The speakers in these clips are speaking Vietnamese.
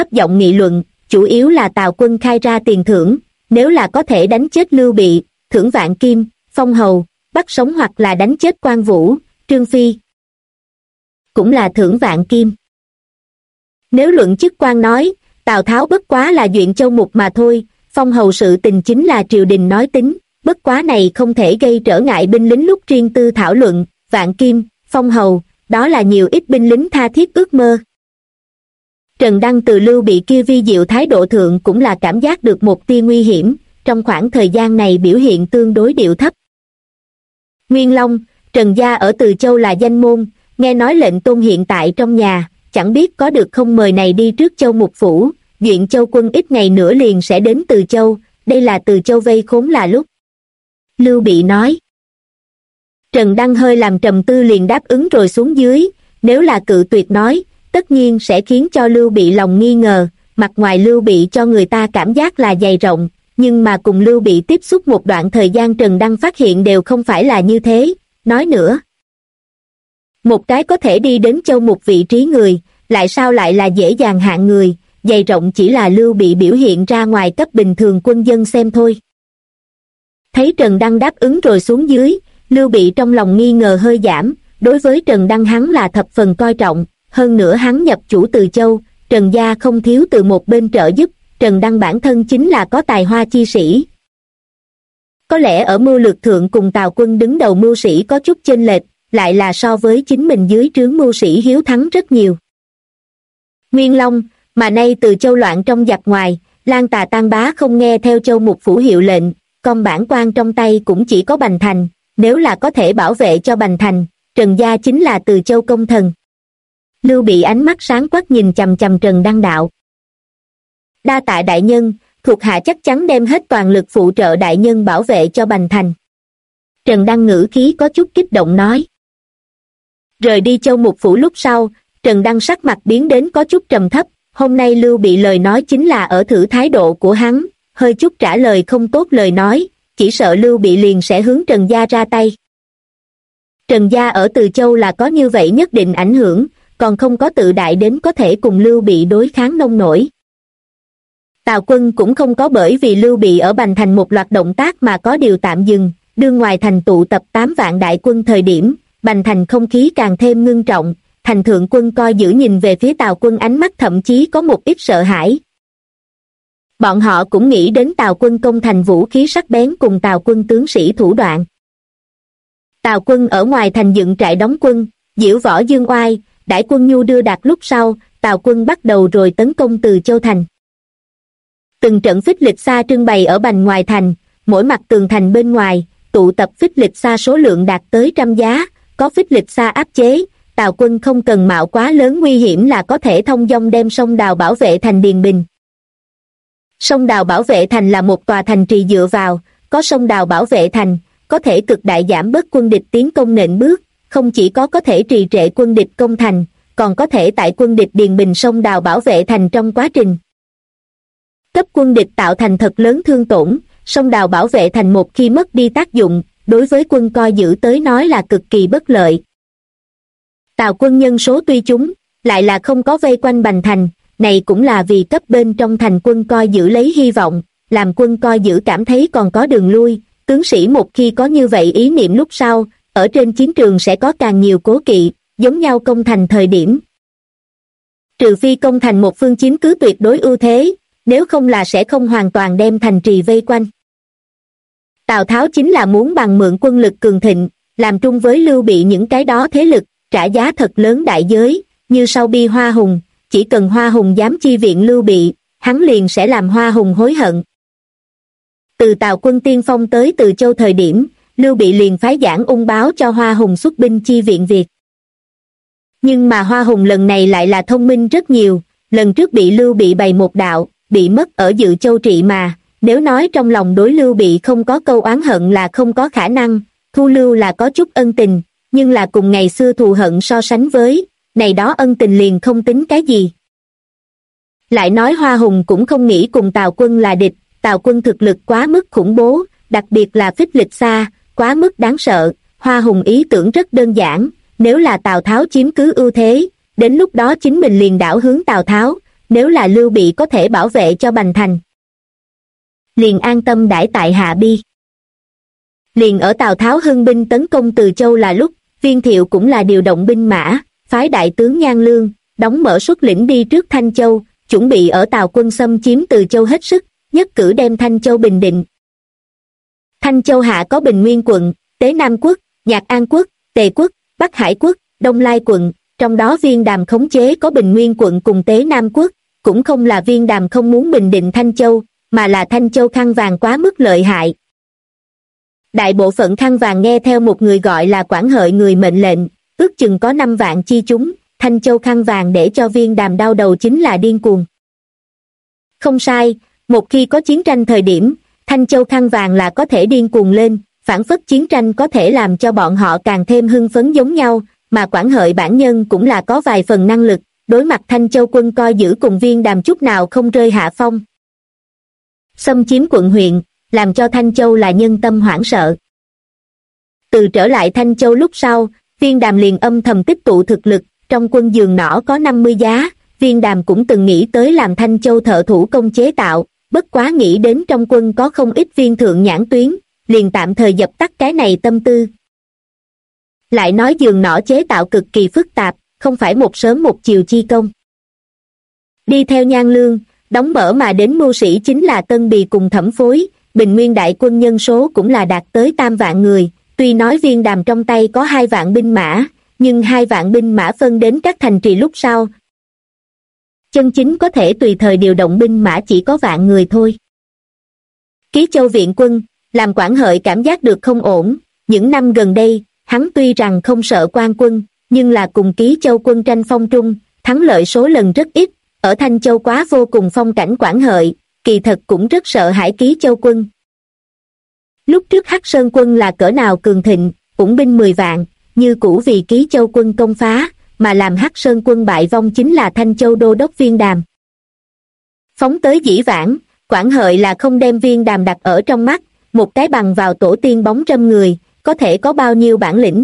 thấp giọng nghị luận, chủ yếu là Tào Quân khai ra tiền thưởng, nếu là có thể đánh chết Lưu Bị, thưởng vạn kim, phong hầu, bắt sống hoặc là đánh chết Quan Vũ, Trương Phi, cũng là thưởng vạn kim. Nếu luận chức quan nói, Tào Tháo bất quá là Duyện Châu Mục mà thôi, phong hầu sự tình chính là triều đình nói tính, bất quá này không thể gây trở ngại binh lính lúc riêng tư thảo luận, vạn kim, phong hầu, đó là nhiều ít binh lính tha thiết ước mơ. Trần Đăng từ Lưu Bị kia vi diệu thái độ thượng cũng là cảm giác được một tia nguy hiểm, trong khoảng thời gian này biểu hiện tương đối điệu thấp. Nguyên Long, Trần gia ở Từ Châu là danh môn, nghe nói lệnh tôn hiện tại trong nhà, chẳng biết có được không mời này đi trước Châu Mục Phủ, Duyện Châu quân ít ngày nữa liền sẽ đến Từ Châu, đây là Từ Châu vây khốn là lúc. Lưu Bị nói. Trần Đăng hơi làm trầm tư liền đáp ứng rồi xuống dưới, nếu là cự tuyệt nói, tất nhiên sẽ khiến cho Lưu Bị lòng nghi ngờ, mặt ngoài Lưu Bị cho người ta cảm giác là dày rộng, nhưng mà cùng Lưu Bị tiếp xúc một đoạn thời gian Trần Đăng phát hiện đều không phải là như thế, nói nữa. Một cái có thể đi đến Châu Mục vị trí người, lại sao lại là dễ dàng hạng người, dày rộng chỉ là Lưu Bị biểu hiện ra ngoài cấp bình thường quân dân xem thôi. Thấy Trần Đăng đáp ứng rồi xuống dưới, Lưu Bị trong lòng nghi ngờ hơi giảm, đối với Trần Đăng hắn là thập phần coi trọng, hơn nữa hắn nhập chủ Từ Châu, Trần gia không thiếu từ một bên trợ giúp, Trần Đăng bản thân chính là có tài hoa chi sĩ. Có lẽ ở mưu lược thượng cùng Tào Quân đứng đầu mưu sĩ có chút chênh lệch, lại là so với chính mình dưới trướng mưu sĩ hiếu thắng rất nhiều. Nguyên Long, mà nay Từ Châu loạn trong giặc ngoài, Lan Tà Tan Bá không nghe theo Châu Mục Phủ hiệu lệnh, con bản quan trong tay cũng chỉ có Bành Thành, nếu là có thể bảo vệ cho Bành Thành, Trần gia chính là Từ Châu công thần. Lưu Bị ánh mắt sáng quắc nhìn chằm chằm Trần Đăng đạo. Đa tạ đại nhân, thuộc hạ chắc chắn đem hết toàn lực phụ trợ đại nhân bảo vệ cho Bành Thành. Trần Đăng ngữ khí có chút kích động nói. Rời đi Châu Mục Phủ lúc sau, Trần Đăng sắc mặt biến đến có chút trầm thấp, hôm nay Lưu Bị lời nói chính là ở thử thái độ của hắn, hơi chút trả lời không tốt lời nói, chỉ sợ Lưu Bị liền sẽ hướng Trần gia ra tay. Trần gia ở Từ Châu là có như vậy nhất định ảnh hưởng, còn không có tự đại đến có thể cùng Lưu Bị đối kháng nông nổi. Tào Quân cũng không có bởi vì Lưu Bị ở Bành Thành một loạt động tác mà có điều tạm dừng, đương ngoài thành tụ tập 8 vạn đại quân thời điểm, Bành Thành không khí càng thêm ngưng trọng, thành thượng quân coi giữ nhìn về phía Tào Quân ánh mắt thậm chí có một ít sợ hãi. Bọn họ cũng nghĩ đến Tào Quân công thành vũ khí sắc bén cùng Tào Quân tướng sĩ thủ đoạn. Tào Quân ở ngoài thành dựng trại đóng quân, diễu võ dương oai, đãi quân nhu đưa đạt lúc sau, Tào Quân bắt đầu rồi tấn công Từ Châu thành. Từng trận phích lịch xa trưng bày ở bành ngoài thành, mỗi mặt tường thành bên ngoài, tụ tập phích lịch xa số lượng đạt tới trăm giá, có phích lịch xa áp chế, Tào Quân không cần mạo quá lớn nguy hiểm là có thể thông dong đem sông Đào bảo vệ thành Điền Bình. Sông Đào bảo vệ thành là một tòa thành trì dựa vào, có sông Đào bảo vệ thành, có thể cực đại giảm bớt quân địch tiến công nện bước, không chỉ có thể trì trệ quân địch công thành, còn có thể tại quân địch Điền Bình sông Đào bảo vệ thành trong quá trình cấp quân địch tạo thành thật lớn thương tổn. Sông Đào bảo vệ thành một khi mất đi tác dụng, đối với quân coi giữ tới nói là cực kỳ bất lợi. Tào Quân nhân số tuy chúng, lại là không có vây quanh Bành Thành, này cũng là vì cấp bên trong thành quân coi giữ lấy hy vọng, làm quân coi giữ cảm thấy còn có đường lui, tướng sĩ một khi có như vậy ý niệm lúc sau, ở trên chiến trường sẽ có càng nhiều cố kỵ, giống nhau công thành thời điểm. Trừ phi công thành một phương chiếm cứ tuyệt đối ưu thế, nếu không là sẽ không hoàn toàn đem thành trì vây quanh. Tào Tháo chính là muốn bằng mượn quân lực cường thịnh, làm trung với Lưu Bị những cái đó thế lực, trả giá thật lớn đại giới, như sau bi Hoa Hùng, chỉ cần Hoa Hùng dám chi viện Lưu Bị, hắn liền sẽ làm Hoa Hùng hối hận. Từ Tào Quân tiên phong tới Từ Châu thời điểm, Lưu Bị liền phái Giảng Ung báo cho Hoa Hùng xuất binh chi viện Việt. Nhưng mà Hoa Hùng lần này lại là thông minh rất nhiều, lần trước bị Lưu Bị bày một đạo, bị mất ở Dự Châu trị mà, nếu nói trong lòng đối Lưu Bị không có câu oán hận là không có khả năng, thu lưu là có chút ân tình, nhưng là cùng ngày xưa thù hận so sánh với, này đó ân tình liền không tính cái gì. Lại nói Hoa Hùng cũng không nghĩ cùng Tào Quân là địch, Tào Quân thực lực quá mức khủng bố, đặc biệt là phích lịch xa, quá mức đáng sợ, Hoa Hùng ý tưởng rất đơn giản, nếu là Tào Tháo chiếm cứ ưu thế, đến lúc đó chính mình liền đảo hướng Tào Tháo, nếu là Lưu Bị có thể bảo vệ cho Bành Thành, liền an tâm đãi tại Hạ Bi. Liền ở Tào Tháo hưng binh tấn công Từ Châu là lúc, Viên Thiệu cũng là điều động binh mã, phái đại tướng Nhan Lương, đóng mở xuất lĩnh đi trước Thanh Châu, chuẩn bị ở Tào quân xâm chiếm Từ Châu hết sức, nhất cử đem Thanh Châu bình định. Thanh Châu hạ có Bình Nguyên quận, Tế Nam quốc, Nhạc An quốc, Tề quốc, Bắc Hải quốc, Đông Lai quận, trong đó Viên Đàm khống chế có Bình Nguyên quận cùng Tế Nam quốc, cũng không là Viên Đàm không muốn bình định Thanh Châu, mà là Thanh Châu khăn vàng quá mức lợi hại. Đại bộ phận khăn vàng nghe theo một người gọi là Quản Hợi người mệnh lệnh, ước chừng có 5 vạn chi chúng, Thanh Châu khăn vàng để cho Viên Đàm đau đầu chính là điên cuồng. Không sai, một khi có chiến tranh thời điểm, Thanh Châu khăn vàng là có thể điên cuồng lên, phản phất chiến tranh có thể làm cho bọn họ càng thêm hưng phấn giống nhau, mà Quản Hợi bản nhân cũng là có vài phần năng lực, đối mặt Thanh Châu quân coi giữ cùng Viên Đàm chút nào không rơi hạ phong. Xâm chiếm quận huyện, làm cho Thanh Châu là nhân tâm hoảng sợ. Từ trở lại Thanh Châu lúc sau, Viên Đàm liền âm thầm tích tụ thực lực, trong quân giường nỏ có 50 giá, Viên Đàm cũng từng nghĩ tới làm Thanh Châu thợ thủ công chế tạo, bất quá nghĩ đến trong quân có không ít viên thượng nhãn tuyến, liền tạm thời dập tắt cái này tâm tư. Lại nói giường nỏ chế tạo cực kỳ phức tạp, không phải một sớm một chiều chi công. Đi theo Nhan Lương, đóng mở mà đến mưu sĩ chính là Tân Bì cùng Thẩm Phối, Bình Nguyên đại quân nhân số cũng là đạt tới 3 vạn người, tuy nói Viên Đàm trong tay có 2 vạn binh mã, nhưng 2 vạn binh mã phân đến các thành trì lúc sau. Chân chính có thể tùy thời điều động binh mã chỉ có vạn người thôi. Ký Châu viện quân, làm Quản Hợi cảm giác được không ổn, những năm gần đây, hắn tuy rằng không sợ quan quân, nhưng là cùng Ký Châu quân tranh phong trung, thắng lợi số lần rất ít, ở Thanh Châu quá vô cùng phong cảnh Quản Hợi, kỳ thật cũng rất sợ hãi Ký Châu quân. Lúc trước Hắc Sơn quân là cỡ nào cường thịnh, ủng binh 10 vạn, như cũ vì Ký Châu quân công phá, mà làm Hắc Sơn quân bại vong chính là Thanh Châu đô đốc Viên Đàm. Phóng tới dĩ vãng, Quản Hợi là không đem Viên Đàm đặt ở trong mắt, một cái bằng vào tổ tiên bóng râm người, có thể có bao nhiêu bản lĩnh.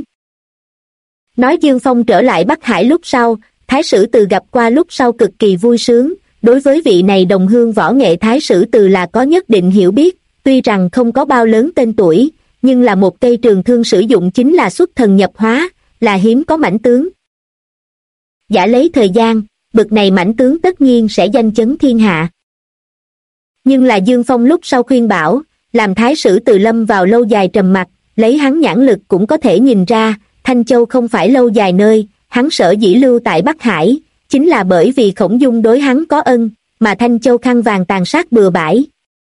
Nói Dương Phong trở lại Bắc Hải lúc sau, Thái Sử Từ gặp qua lúc sau cực kỳ vui sướng, đối với vị này đồng hương võ nghệ Thái Sử Từ là có nhất định hiểu biết, tuy rằng không có bao lớn tên tuổi, nhưng là một cây trường thương sử dụng chính là xuất thần nhập hóa, là hiếm có mãnh tướng. Giả lấy thời gian, bực này mãnh tướng tất nhiên sẽ danh chấn thiên hạ. Nhưng là Dương Phong lúc sau khuyên bảo, làm Thái Sử Từ lâm vào lâu dài trầm mặc, lấy hắn nhãn lực cũng có thể nhìn ra, Thanh Châu không phải lâu dài nơi, hắn sở dĩ lưu tại Bắc Hải, chính là bởi vì Khổng Dung đối hắn có ân, mà Thanh Châu khăn vàng tàn sát bừa bãi.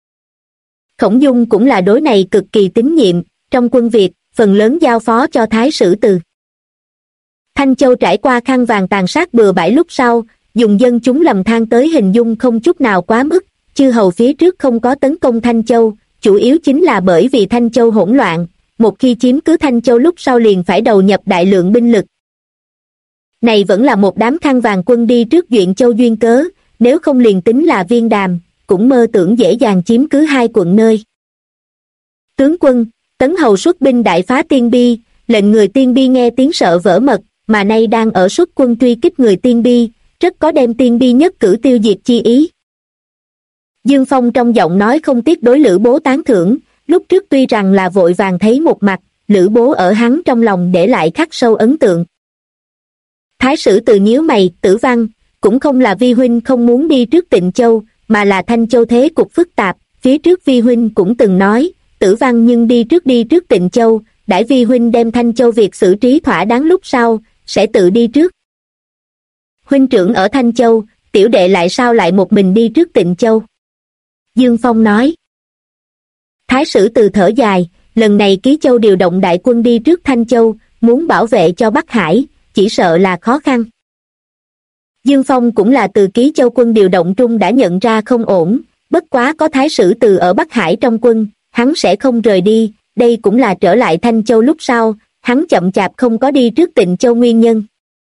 Khổng Dung cũng là đối này cực kỳ tín nhiệm, trong quân Việt, phần lớn giao phó cho Thái Sử Từ. Thanh Châu trải qua khăn vàng tàn sát bừa bãi lúc sau, dùng dân chúng lầm than tới hình dung không chút nào quá mức, chư hầu phía trước không có tấn công Thanh Châu, chủ yếu chính là bởi vì Thanh Châu hỗn loạn, một khi chiếm cứ Thanh Châu lúc sau liền phải đầu nhập đại lượng binh lực. Này vẫn là một đám khăn vàng quân đi trước Duyện Châu duyên cớ, nếu không liền tính là Viên Đàm, cũng mơ tưởng dễ dàng chiếm cứ 2 quận nơi. Tướng quân, Tấn Hầu xuất binh đại phá Tiên Bi, lệnh người Tiên Bi nghe tiếng sợ vỡ mật, mà nay đang ở xuất quân truy kích người Tiên Bi, rất có đem Tiên Bi nhất cử tiêu diệt chi ý. Dương Phong trong giọng nói không tiếc đối Lữ Bố tán thưởng, lúc trước tuy rằng là vội vàng thấy một mặt, Lữ Bố ở hắn trong lòng để lại khắc sâu ấn tượng. Thái Sử Từ nhíu mày, Tử Văn, cũng không là vi huynh không muốn đi trước Tịnh Châu, mà là Thanh Châu thế cục phức tạp, phía trước vi huynh cũng từng nói, Tử Văn nhưng đi trước Tịnh Châu, đãi vi huynh đem Thanh Châu việc xử trí thỏa đáng lúc sau, sẽ tự đi trước. Huynh trưởng ở Thanh Châu, tiểu đệ lại sao lại một mình đi trước Tịnh Châu? Dương Phong nói. Thái Sử Từ thở dài, lần này Ký Châu điều động đại quân đi trước Thanh Châu, muốn bảo vệ cho Bắc Hải, chỉ sợ là khó khăn. Dương Phong cũng là từ Ký Châu quân điều động trung đã nhận ra không ổn, bất quá có Thái Sử Từ ở Bắc Hải trong quân, hắn sẽ không rời đi, đây cũng là trở lại Thanh Châu lúc sau, hắn chậm chạp không có đi trước Tịnh Châu nguyên nhân.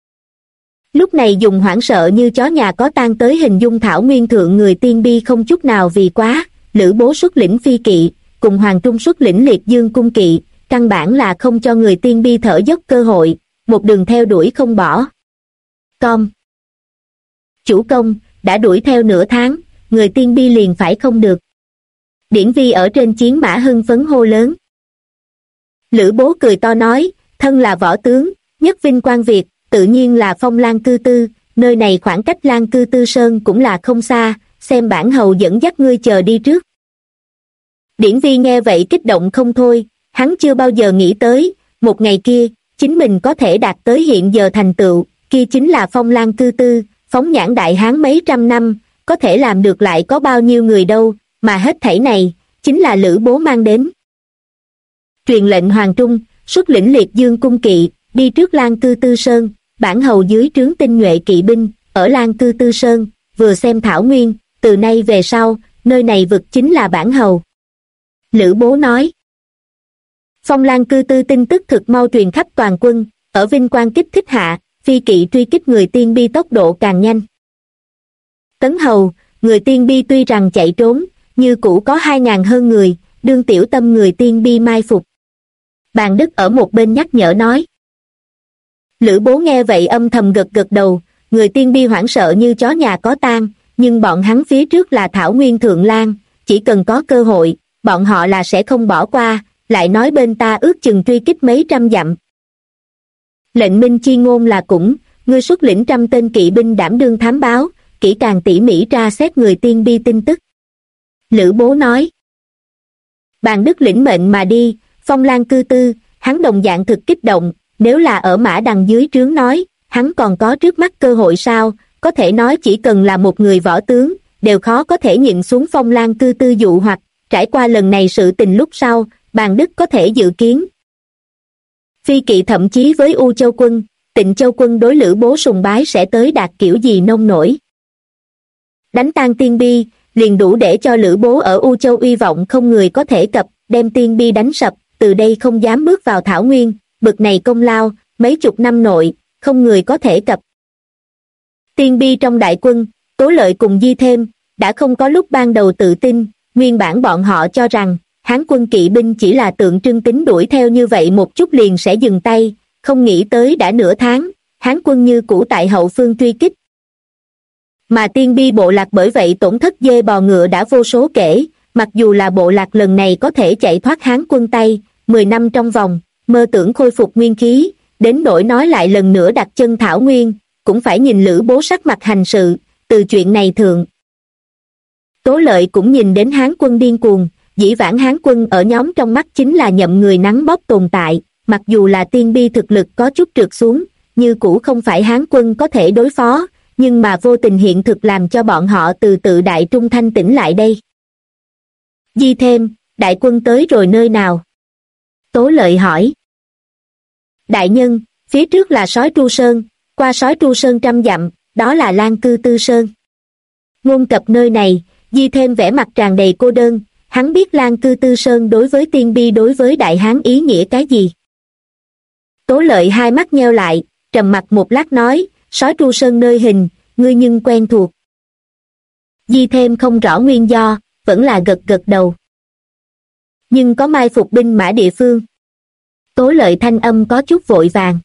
Lúc này dùng hoảng sợ như chó nhà có tang tới hình dung thảo nguyên thượng người Tiên Bi không chút nào vì quá, Lữ Bố xuất lĩnh phi kỵ, cùng Hoàng Trung xuất lĩnh liệt dương cung kỵ, căn bản là không cho người Tiên Bi thở dốc cơ hội, một đường theo đuổi không bỏ. Con. Chủ công, đã đuổi theo nửa tháng, người tiên bi liền phải không được. Điển Vi ở trên chiến mã hưng phấn hô lớn. Lữ Bố cười to nói, thân là võ tướng, nhất vinh quang Việt, tự nhiên là phong Lan Cư Tư, nơi này khoảng cách Lan Cư Tư Sơn cũng là không xa, xem bản hầu dẫn dắt ngươi chờ đi trước. Điển Vi nghe vậy kích động không thôi, hắn chưa bao giờ nghĩ tới, một ngày kia, chính mình có thể đạt tới hiện giờ thành tựu, kia chính là phong Lan Cư Tư, phóng nhãn đại hán mấy trăm năm, có thể làm được lại có bao nhiêu người đâu, mà hết thảy này, chính là Lữ Bố mang đến. Truyền lệnh Hoàng Trung, xuất lĩnh liệt dương cung kỵ, đi trước Lan Cư Tư Sơn, bản hầu dưới trướng tinh nhuệ kỵ binh, ở Lan Cư Tư Sơn, vừa xem thảo nguyên, từ nay về sau, nơi này vực chính là bản hầu. Lữ Bố nói. Phong Lan Cư Tư tin tức thực mau truyền khắp toàn quân, ở vinh quang kích thích hạ, phi kỵ truy kích người tiên bi tốc độ càng nhanh. Tấn hầu, người tiên bi tuy rằng chạy trốn, như cũ có 2.000 hơn người, đương tiểu tâm người tiên bi mai phục. Bàn Đức ở một bên nhắc nhở nói. Lữ Bố nghe vậy âm thầm gật gật đầu, người tiên bi hoảng sợ như chó nhà có tang, nhưng bọn hắn phía trước là Thảo Nguyên Thượng Lan, chỉ cần có cơ hội, bọn họ là sẽ không bỏ qua, lại nói bên ta ước chừng truy kích mấy trăm dặm. Lệnh Minh chi ngôn là cũng, ngươi xuất lĩnh 100 tên kỵ binh đảm đương thám báo, kỹ càng tỉ mỉ tra xét người tiên bi tin tức. Lữ Bố nói. Bàn Đức lĩnh mệnh mà đi, Phong Lan Cư Tư, hắn đồng dạng thực kích động, nếu là ở Mã Đằng dưới trướng nói, hắn còn có trước mắt cơ hội sao, có thể nói chỉ cần là một người võ tướng, đều khó có thể nhịn xuống Phong Lan Cư Tư dụ hoặc, trải qua lần này sự tình lúc sau, Bàn Đức có thể dự kiến. Phi kỵ thậm chí với U Châu quân, Tịnh Châu quân đối Lữ Bố sùng bái sẽ tới đạt kiểu gì nông nổi. Đánh tan tiên bi, liền đủ để cho Lữ Bố ở U Châu uy vọng không người có thể cập, đem tiên bi đánh sập, từ đây không dám bước vào Thảo Nguyên, bực này công lao, mấy chục năm nội, không người có thể cập. Tiên bi trong đại quân, Tố Lợi cùng Di Thêm, đã không có lúc ban đầu tự tin, nguyên bản bọn họ cho rằng, Hán quân kỵ binh chỉ là tượng trưng tính đuổi theo như vậy một chút liền sẽ dừng tay, không nghĩ tới đã nửa tháng, Hán quân như cũ tại hậu phương truy kích. Mà tiên bi bộ lạc bởi vậy tổn thất dê bò ngựa đã vô số kể, mặc dù là bộ lạc lần này có thể chạy thoát Hán quân tay, 10 năm trong vòng, mơ tưởng khôi phục nguyên khí, đến nỗi nói lại lần nữa đặt chân Thảo Nguyên, cũng phải nhìn Lữ Bố sắc mặt hành sự, từ chuyện này thượng. Tố Lợi cũng nhìn đến Hán quân điên cuồng, dĩ vãng Hán quân ở nhóm trong mắt chính là nhậm người nắng bóp tồn tại, mặc dù là tiên bi thực lực có chút trượt xuống, như cũ không phải Hán quân có thể đối phó, nhưng mà vô tình hiện thực làm cho bọn họ từ tự đại trung thanh tỉnh lại đây. Di Thêm, đại quân tới rồi nơi nào? Tố Lợi hỏi. Đại nhân, phía trước là Sói Tru Sơn, qua Sói Tru Sơn 100 dặm, đó là Lan Cư Tư Sơn. Ngôn cập nơi này, Di Thêm vẻ mặt tràn đầy cô đơn, hắn biết Lan Cư Tư Sơn đối với tiên bi đối với đại hán ý nghĩa cái gì. Tố Lợi hai mắt nheo lại, trầm mặt một lát nói, Sói Tru Sơn nơi hình, ngươi nhưng quen thuộc. Di Thêm không rõ nguyên do, vẫn là gật gật đầu. Nhưng có mai phục binh mã địa phương. Tố Lợi thanh âm có chút vội vàng.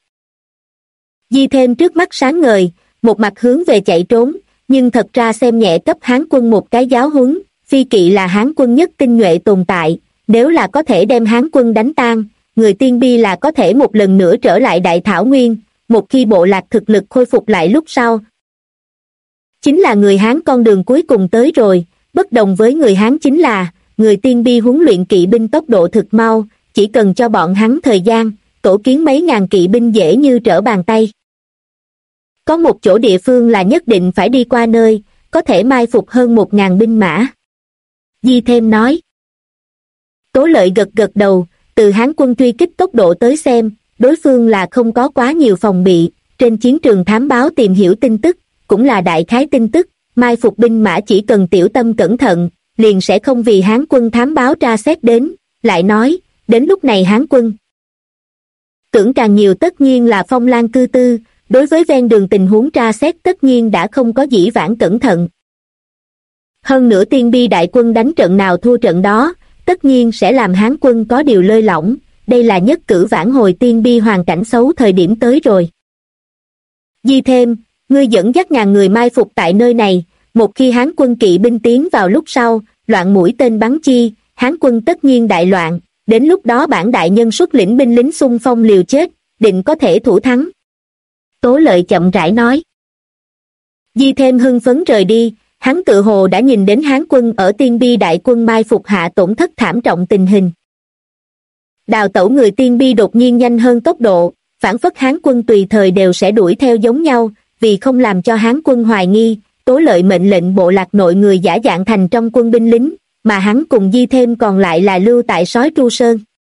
Di Thêm trước mắt sáng ngời, một mặt hướng về chạy trốn, nhưng thật ra xem nhẹ cấp Hán quân một cái giáo huấn, phi kỵ là Hán quân nhất tinh nhuệ tồn tại, nếu là có thể đem Hán quân đánh tan, người tiên bi là có thể một lần nữa trở lại Đại Thảo Nguyên, một khi bộ lạc thực lực khôi phục lại lúc sau. Chính là người Hán con đường cuối cùng tới rồi, bất đồng với người Hán chính là, người tiên bi huấn luyện kỵ binh tốc độ thực mau, chỉ cần cho bọn hắn thời gian, tổ kiến mấy ngàn kỵ binh dễ như trở bàn tay. Có một chỗ địa phương là nhất định phải đi qua nơi, có thể mai phục hơn 1.000 binh mã. Di Thêm nói. Tố Lợi gật gật đầu, từ Hán quân truy kích tốc độ tới xem, đối phương là không có quá nhiều phòng bị, trên chiến trường thám báo tìm hiểu tin tức, cũng là đại khái tin tức, mai phục binh mã chỉ cần tiểu tâm cẩn thận, liền sẽ không vì Hán quân thám báo tra xét đến, lại nói, đến lúc này Hán quân tưởng càng nhiều tất nhiên là Phong Lan Cư Tư, đối với ven đường tình huống tra xét tất nhiên đã không có dĩ vãng cẩn thận. Hơn nữa tiên bi đại quân đánh trận nào thua trận đó, tất nhiên sẽ làm Hán quân có điều lơi lỏng, đây là nhất cử vãn hồi tiên bi hoàn cảnh xấu thời điểm tới rồi. Di Thêm, ngươi dẫn dắt ngàn người mai phục tại nơi này, Một khi Hán quân kỵ binh tiến vào lúc sau, loạn mũi tên bắn chi, Hán quân tất nhiên đại loạn, đến lúc đó bản đại nhân xuất lĩnh binh lính xung phong liều chết, định có thể thủ thắng. Tố Lợi chậm rãi nói. Di Thêm hưng phấn rời đi, hắn tự hồ đã nhìn đến Hán quân ở Tiên Bi đại quân mai phục hạ tổn thất thảm trọng tình hình. Đào tẩu người Tiên Bi đột nhiên nhanh hơn tốc độ, phản phất Hán quân tùy thời đều sẽ đuổi theo giống nhau, vì không làm cho Hán quân hoài nghi, Tố Lợi mệnh lệnh bộ lạc nội người giả dạng thành trong quân binh lính, mà hắn cùng Di Thêm còn lại là lưu tại Sói Tru Sơn.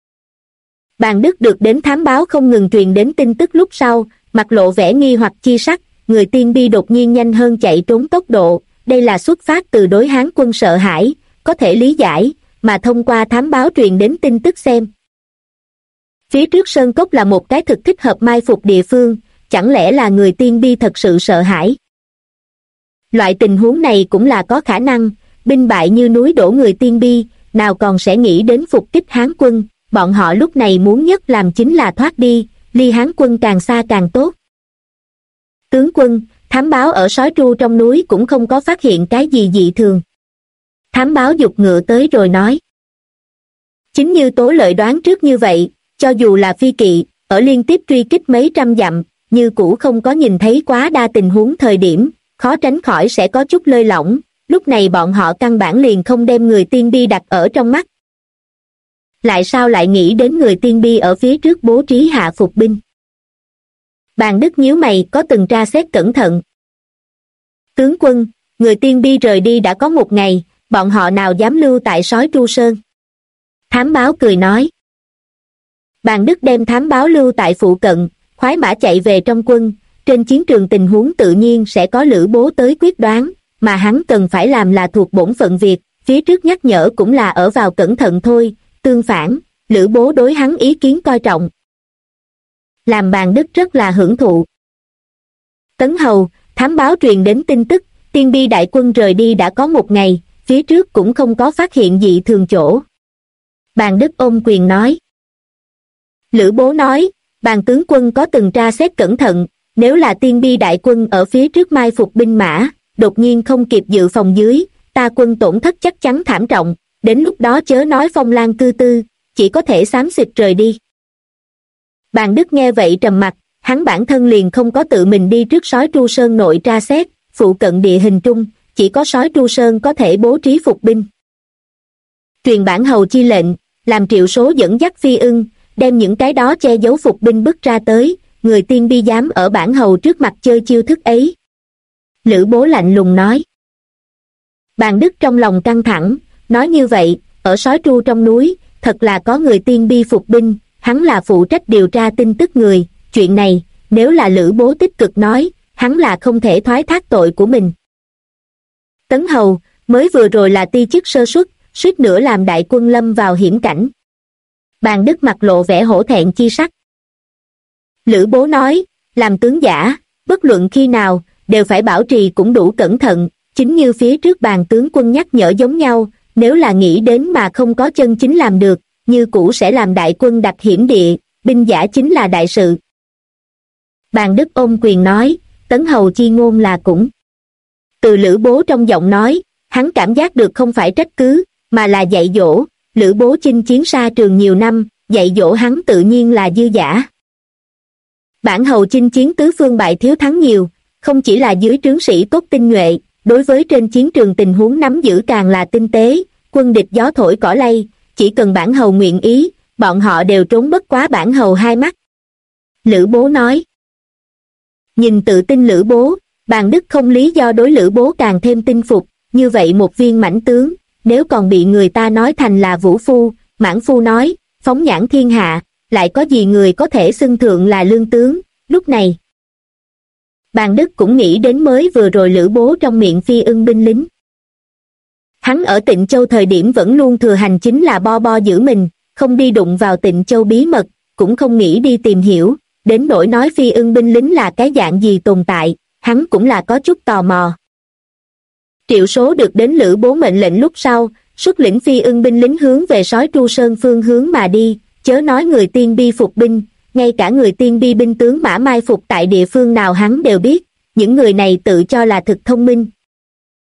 Bàn Đức được đến thám báo không ngừng truyền đến tin tức lúc sau, mặt lộ vẻ nghi hoặc chi sắc, người Tiên Bi đột nhiên nhanh hơn chạy trốn tốc độ, đây là xuất phát từ đối Hán quân sợ hãi, có thể lý giải, mà thông qua thám báo truyền đến tin tức xem. Phía trước sơn cốc là một cái thực thích hợp mai phục địa phương, chẳng lẽ là người Tiên Bi thật sự sợ hãi? Loại tình huống này cũng là có khả năng, binh bại như núi đổ người Tiên Bi, nào còn sẽ nghĩ đến phục kích Hán quân, bọn họ lúc này muốn nhất làm chính là thoát đi, ly Hán quân càng xa càng tốt. Tướng quân, thám báo ở Sói Tru trong núi cũng không có phát hiện cái gì dị thường. Thám báo giục ngựa tới rồi nói. Chính như Tố Lợi đoán trước như vậy, cho dù là phi kỵ, ở liên tiếp truy kích mấy trăm dặm, như cũ không có nhìn thấy quá đa tình huống thời điểm, khó tránh khỏi sẽ có chút lơi lỏng, lúc này bọn họ căn bản liền không đem người Tiên Bi đặt ở trong mắt. Lại sao lại nghĩ đến người Tiên Bi ở phía trước bố trí hạ phục binh? Bàn Đức nhíu mày có từng tra xét cẩn thận. Tướng quân, người Tiên Bi rời đi đã có một ngày, bọn họ nào dám lưu tại Sói Tru Sơn? Thám báo cười nói. Bàn Đức đem thám báo lưu tại phụ cận, khoái mã chạy về trong quân, trên chiến trường tình huống tự nhiên sẽ có Lữ Bố tới quyết đoán, mà hắn cần phải làm là thuộc bổn phận việc, phía trước nhắc nhở cũng là ở vào cẩn thận thôi, tương phản, Lữ Bố đối hắn ý kiến coi trọng. Làm Bàn Đức rất là hưởng thụ. Tấn Hầu, thám báo truyền đến tin tức, Tiên Bi đại quân rời đi đã có một ngày, phía trước cũng không có phát hiện dị thường chỗ. Bàn Đức ôm quyền nói. Lữ Bố nói, Bàn tướng quân có từng tra xét cẩn thận, nếu là Tiên Bi đại quân ở phía trước mai phục binh mã, đột nhiên không kịp dự phòng dưới, ta quân tổn thất chắc chắn thảm trọng, đến lúc đó chớ nói phong lan cư tư, chỉ có thể xám xịt rời đi. Bàn Đức nghe vậy trầm mặc, hắn bản thân liền không có tự mình đi trước Sói Tru Sơn nội tra xét, phụ cận địa hình trung, chỉ có Sói Tru Sơn có thể bố trí phục binh. Truyền bản hầu chi lệnh, làm Triệu Số dẫn dắt Phi Ưng, đem những cái đó che giấu phục binh bức ra tới, người Tiên Bi dám ở bản hầu trước mặt chơi chiêu thức ấy. Lữ Bố lạnh lùng nói. Bàn Đức trong lòng căng thẳng, nói như vậy, ở Sói Tru trong núi, thật là có người Tiên Bi phục binh, hắn là phụ trách điều tra tin tức người, chuyện này, nếu là Lữ Bố tích cực nói, hắn là không thể thoái thác tội của mình. Tấn Hầu, mới vừa rồi là ti chức sơ suất, suýt nữa làm đại quân lâm vào hiểm cảnh. Bàn Đức mặt lộ vẻ hổ thẹn chi sắc. Lữ Bố nói, làm tướng giả, bất luận khi nào, đều phải bảo trì cũng đủ cẩn thận, chính như phía trước Bàn tướng quân nhắc nhở giống nhau, nếu là nghĩ đến mà không có chân chính làm được, như cũ sẽ làm đại quân đặt hiểm địa, binh giả chính là đại sự. Bàn Đức ôm quyền nói, Tấn Hầu chi ngôn là cũng. Từ Lữ Bố trong giọng nói, hắn cảm giác được không phải trách cứ, mà là dạy dỗ, Lữ Bố chinh chiến xa trường nhiều năm, dạy dỗ hắn tự nhiên là dư giả. Bản hầu chinh chiến tứ phương bại thiếu thắng nhiều, không chỉ là dưới trướng sĩ tốt tinh nhuệ, đối với trên chiến trường tình huống nắm giữ càng là tinh tế, quân địch gió thổi cỏ lay, chỉ cần bản hầu nguyện ý, bọn họ đều trốn bất quá bản hầu hai mắt. Lữ Bố nói. Nhìn tự tin Lữ Bố, Bàn Đức không lý do đối Lữ Bố càng thêm tin phục, như vậy một viên mãnh tướng, nếu còn bị người ta nói thành là vũ phu, mãn phu nói, phóng nhãn thiên hạ, lại có gì người có thể xưng thượng là lương tướng, lúc này. Bàn Đức cũng nghĩ đến mới vừa rồi Lữ Bố trong miệng Phi Ưng binh lính. Hắn ở Tịnh Châu thời điểm vẫn luôn thừa hành chính là bo giữ mình, không đi đụng vào Tịnh Châu bí mật, cũng không nghĩ đi tìm hiểu, đến nỗi nói Phi Ưng binh lính là cái dạng gì tồn tại, hắn cũng là có chút tò mò. Triệu Số được đến Lữ Bố mệnh lệnh lúc sau, xuất lĩnh Phi Ưng binh lính hướng về Sói Tru Sơn phương hướng mà đi, chớ nói người Tiên Bi phục binh, ngay cả người Tiên Bi binh tướng mã mai phục tại địa phương nào hắn đều biết, những người này tự cho là thực thông minh.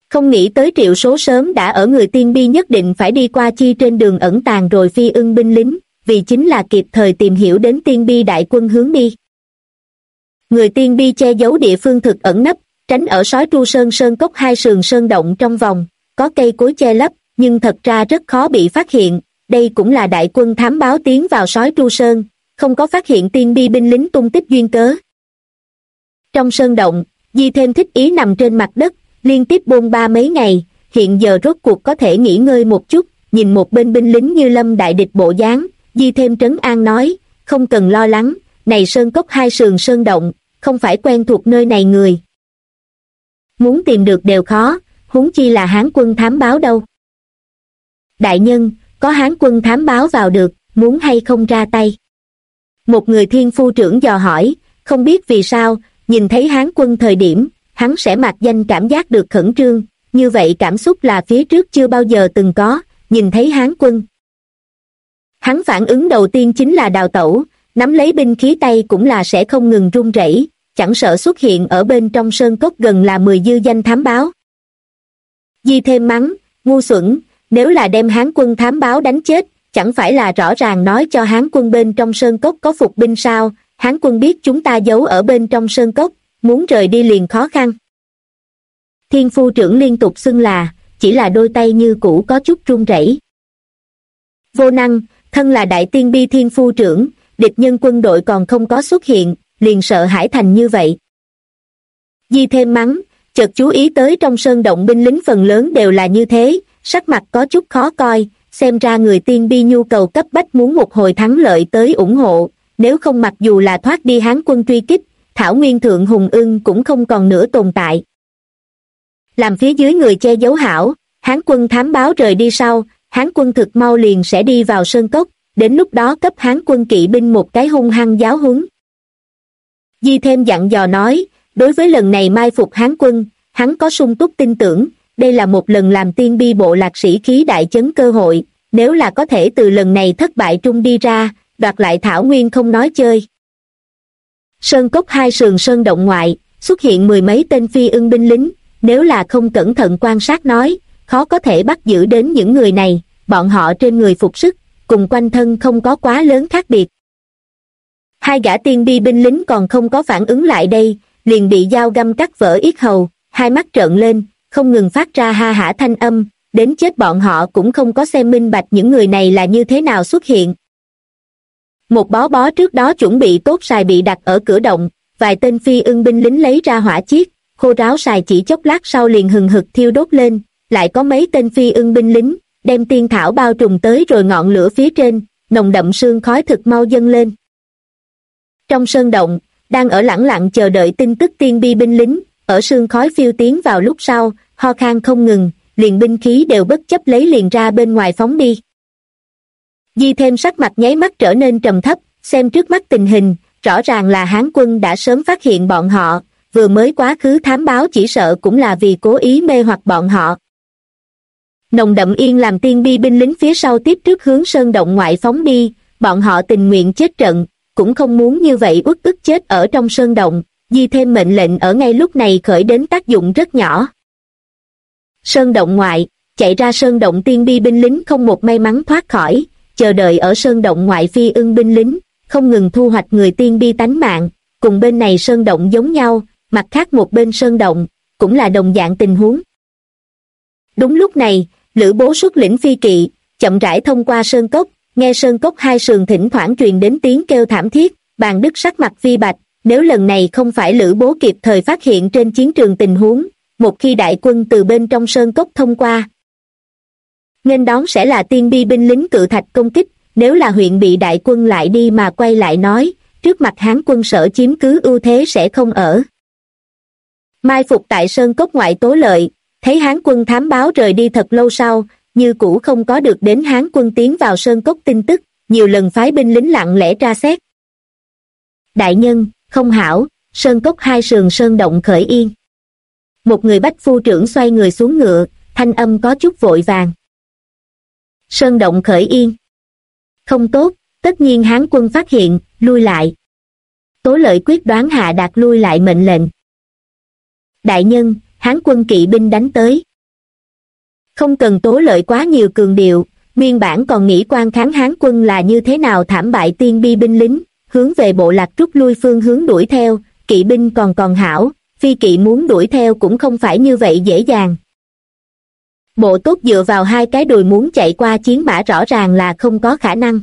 Không nghĩ tới Triệu Số sớm đã ở người tiên bi nhất định phải đi qua chi trên đường ẩn tàng rồi phi ưng binh lính, vì chính là kịp thời tìm hiểu đến tiên bi đại quân hướng đi. Người tiên bi che giấu địa phương thực ẩn nấp, tránh ở sói tru sơn sơn cốc hai sườn sơn động trong vòng, có cây cối che lấp, nhưng thật ra rất khó bị phát hiện, đây cũng là đại quân thám báo tiến vào sói tru sơn, không có phát hiện tiên bi binh lính tung tích duyên cớ. Trong sơn động, Di Thêm thích ý nằm trên mặt đất, liên tiếp bôn ba mấy ngày, hiện giờ rốt cuộc có thể nghỉ ngơi một chút, nhìn một bên binh lính như lâm đại địch bộ dáng, Di Thêm trấn an nói, không cần lo lắng, này sơn cốc hai sườn sơn động, không phải quen thuộc nơi này người. Muốn tìm được đều khó, huống chi là Hán quân thám báo đâu. Đại nhân, có Hán quân thám báo vào được, muốn hay không ra tay? Một người thiên phu trưởng dò hỏi, không biết vì sao, nhìn thấy Hán quân thời điểm, hắn sẽ mạc danh cảm giác được khẩn trương, như vậy cảm xúc là phía trước chưa bao giờ từng có, nhìn thấy Hán quân. Hắn phản ứng đầu tiên chính là đào tẩu, nắm lấy binh khí tay cũng là sẽ không ngừng run rẩy, chẳng sợ xuất hiện ở bên trong sơn cốc gần là 10 dư danh thám báo. Di Thêm mắng, ngu xuẩn, nếu là đem Hán quân thám báo đánh chết, chẳng phải là rõ ràng nói cho Hán quân bên trong sơn cốc có phục binh sao, Hán quân biết chúng ta giấu ở bên trong sơn cốc, muốn rời đi liền khó khăn. Thiên phu trưởng liên tục xưng là, chỉ là đôi tay như cũ có chút run rẩy. Vô năng, thân là đại tiên bi thiên phu trưởng, địch nhân quân đội còn không có xuất hiện, liền sợ hãi thành như vậy. Di Thêm mắng, chợt chú ý tới trong sơn động binh lính phần lớn đều là như thế, sắc mặt có chút khó coi, xem ra người tiên bi nhu cầu cấp bách muốn một hồi thắng lợi tới ủng hộ, nếu không mặc dù là thoát đi Hán quân truy kích, Thảo Nguyên Thượng Hùng Ưng cũng không còn nữa tồn tại. Làm phía dưới người che giấu hảo, Hán quân thám báo rời đi sau, Hán quân thực mau liền sẽ đi vào sơn cốc, đến lúc đó cấp Hán quân kỵ binh một cái hung hăng giáo huấn. Di Thêm dặn dò nói, đối với lần này mai phục Hán quân, hắn có sung túc tin tưởng, đây là một lần làm tiên bi bộ lạc sĩ khí đại chấn cơ hội, nếu là có thể từ lần này thất bại trung đi ra, đoạt lại Thảo Nguyên không nói chơi. Sơn cốc hai sườn sơn động ngoại, xuất hiện 10 mấy tên phi ưng binh lính, nếu là không cẩn thận quan sát nói, khó có thể bắt giữ đến những người này, bọn họ trên người phục sức, cùng quanh thân không có quá lớn khác biệt. Hai gã tiên bi binh lính còn không có phản ứng lại đây, liền bị dao găm cắt vỡ yết hầu, hai mắt trợn lên, không ngừng phát ra ha hả thanh âm, đến chết bọn họ cũng không có xem minh bạch những người này là như thế nào xuất hiện. Một bó bó trước đó chuẩn bị tốt sài bị đặt ở cửa động, vài tên phi ưng binh lính lấy ra hỏa chiếc, khô ráo sài chỉ chốc lát sau liền hừng hực thiêu đốt lên, lại có mấy tên phi ưng binh lính, đem tiên thảo bao trùm tới rồi ngọn lửa phía trên, nồng đậm sương khói thực mau dâng lên. Trong sơn động, đang ở lẳng lặng chờ đợi tin tức tiên bi binh lính, ở sương khói phiêu tiến vào lúc sau, ho khan không ngừng, liền binh khí đều bất chấp lấy liền ra bên ngoài phóng đi. Di Thêm sắc mặt nháy mắt trở nên trầm thấp, xem trước mắt tình hình, rõ ràng là Hán quân đã sớm phát hiện bọn họ, vừa mới quá khứ thám báo chỉ sợ cũng là vì cố ý mê hoặc bọn họ. Nồng đậm yên làm tiên bi binh lính phía sau tiếp trước hướng sơn động ngoại phóng đi, bọn họ tình nguyện chết trận, cũng không muốn như vậy uất ức chết ở trong sơn động, Di Thêm mệnh lệnh ở ngay lúc này khởi đến tác dụng rất nhỏ. Sơn động ngoại, chạy ra sơn động tiên bi binh lính không một may mắn thoát khỏi, chờ đợi ở sơn động ngoại phi ưng binh lính, không ngừng thu hoạch người tiên bi tánh mạng, cùng bên này sơn động giống nhau, mặt khác một bên sơn động, cũng là đồng dạng tình huống. Đúng lúc này, Lữ Bố xuất lĩnh phi kỵ, chậm rãi thông qua sơn cốc, nghe sơn cốc hai sườn thỉnh thoảng truyền đến tiếng kêu thảm thiết, Bàn Đức sắc mặt vi bạch, nếu lần này không phải Lữ Bố kịp thời phát hiện trên chiến trường tình huống, một khi đại quân từ bên trong sơn cốc thông qua, nên đón sẽ là tiên bi binh lính cự thạch công kích, nếu là huyện bị đại quân lại đi mà quay lại nói, trước mặt Hán quân sở chiếm cứ ưu thế sẽ không ở. Mai phục tại sơn cốc ngoại Tố Lợi, thấy Hán quân thám báo rời đi thật lâu sau, như cũ không có được đến Hán quân tiến vào sơn cốc tin tức, nhiều lần phái binh lính lặng lẽ tra xét. Đại nhân, không hảo, sơn cốc hai sườn sơn động khởi yên. Một người bách phu trưởng xoay người xuống ngựa, thanh âm có chút vội vàng. Sơn động khởi yên. Không tốt, tất nhiên Hán quân phát hiện, lui lại. Tố Lợi quyết đoán hạ đạt lui lại mệnh lệnh. Đại nhân, Hán quân kỵ binh đánh tới. Không cần Tố Lợi quá nhiều cường điệu, nguyên bản còn nghĩ Quan kháng Hán quân là như thế nào thảm bại tiên bi binh lính, hướng về bộ lạc rút lui phương hướng đuổi theo, kỵ binh còn hảo, phi kỵ muốn đuổi theo cũng không phải như vậy dễ dàng. Bộ tốt dựa vào hai cái đùi muốn chạy qua chiến mã rõ ràng là không có khả năng.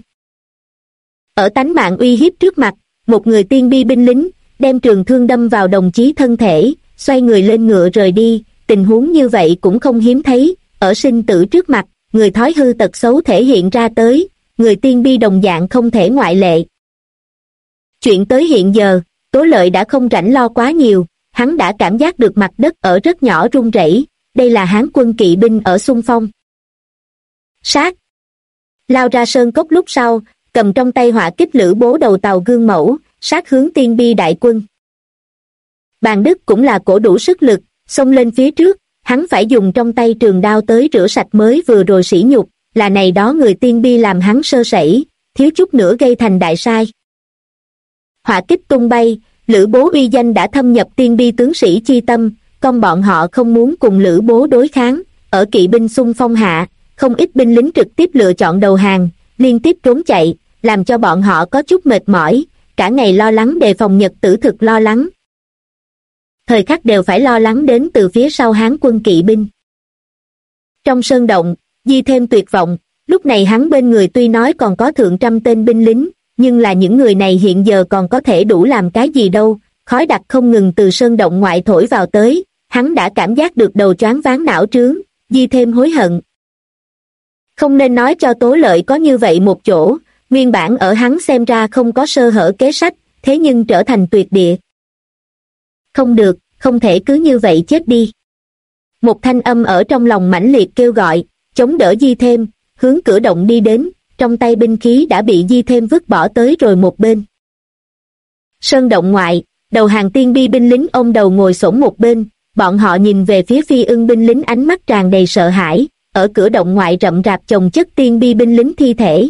Ở tánh mạng uy hiếp trước mặt, một người tiên bi binh lính, đem trường thương đâm vào đồng chí thân thể, xoay người lên ngựa rời đi, tình huống như vậy cũng không hiếm thấy, ở sinh tử trước mặt, người thói hư tật xấu thể hiện ra tới, người tiên bi đồng dạng không thể ngoại lệ. Chuyện tới hiện giờ, Tố Lợi đã không rảnh lo quá nhiều, hắn đã cảm giác được mặt đất ở rất nhỏ rung rẩy, đây là Hán quân kỵ binh ở xung phong. Sát! Lao ra sơn cốc lúc sau, cầm trong tay hỏa kích Lữ Bố đầu tàu gương mẫu, sát hướng tiên bi đại quân. Bàn Đức cũng là cổ đủ sức lực, xông lên phía trước, hắn phải dùng trong tay trường đao tới rửa sạch mới vừa rồi sỉ nhục, là này đó người tiên bi làm hắn sơ sẩy, thiếu chút nữa gây thành đại sai. Hỏa kích tung bay, Lữ Bố uy danh đã thâm nhập tiên bi tướng sĩ chi tâm, con bọn họ không muốn cùng Lữ Bố đối kháng, ở kỵ binh xung phong hạ, không ít binh lính trực tiếp lựa chọn đầu hàng, liên tiếp trốn chạy, làm cho bọn họ có chút mệt mỏi, cả ngày lo lắng đề phòng Nhật Tử thực lo lắng. Thời khắc đều phải lo lắng đến từ phía sau Hán quân kỵ binh. Trong sơn động, Di Thêm tuyệt vọng, lúc này hắn bên người tuy nói còn có thượng trăm tên binh lính, nhưng là những người này hiện giờ còn có thể đủ làm cái gì đâu, khói đặc không ngừng từ sơn động ngoại thổi vào tới, hắn đã cảm giác được đầu choáng váng não trướng, Di Thêm hối hận. Không nên nói cho Tố Lợi có như vậy một chỗ, nguyên bản ở hắn xem ra không có sơ hở kế sách, thế nhưng trở thành tuyệt địa. Không được, không thể cứ như vậy chết đi. Một thanh âm ở trong lòng mãnh liệt kêu gọi, chống đỡ Di Thêm, hướng cửa động đi đến, trong tay binh khí đã bị Di Thêm vứt bỏ tới rồi một bên. Sơn động ngoại, đầu hàng tiên bi binh lính ôm đầu ngồi xổm một bên, bọn họ nhìn về phía Phi Ưng binh lính ánh mắt tràn đầy sợ hãi, ở cửa động ngoại rậm rạp chồng chất tiên bi binh lính thi thể.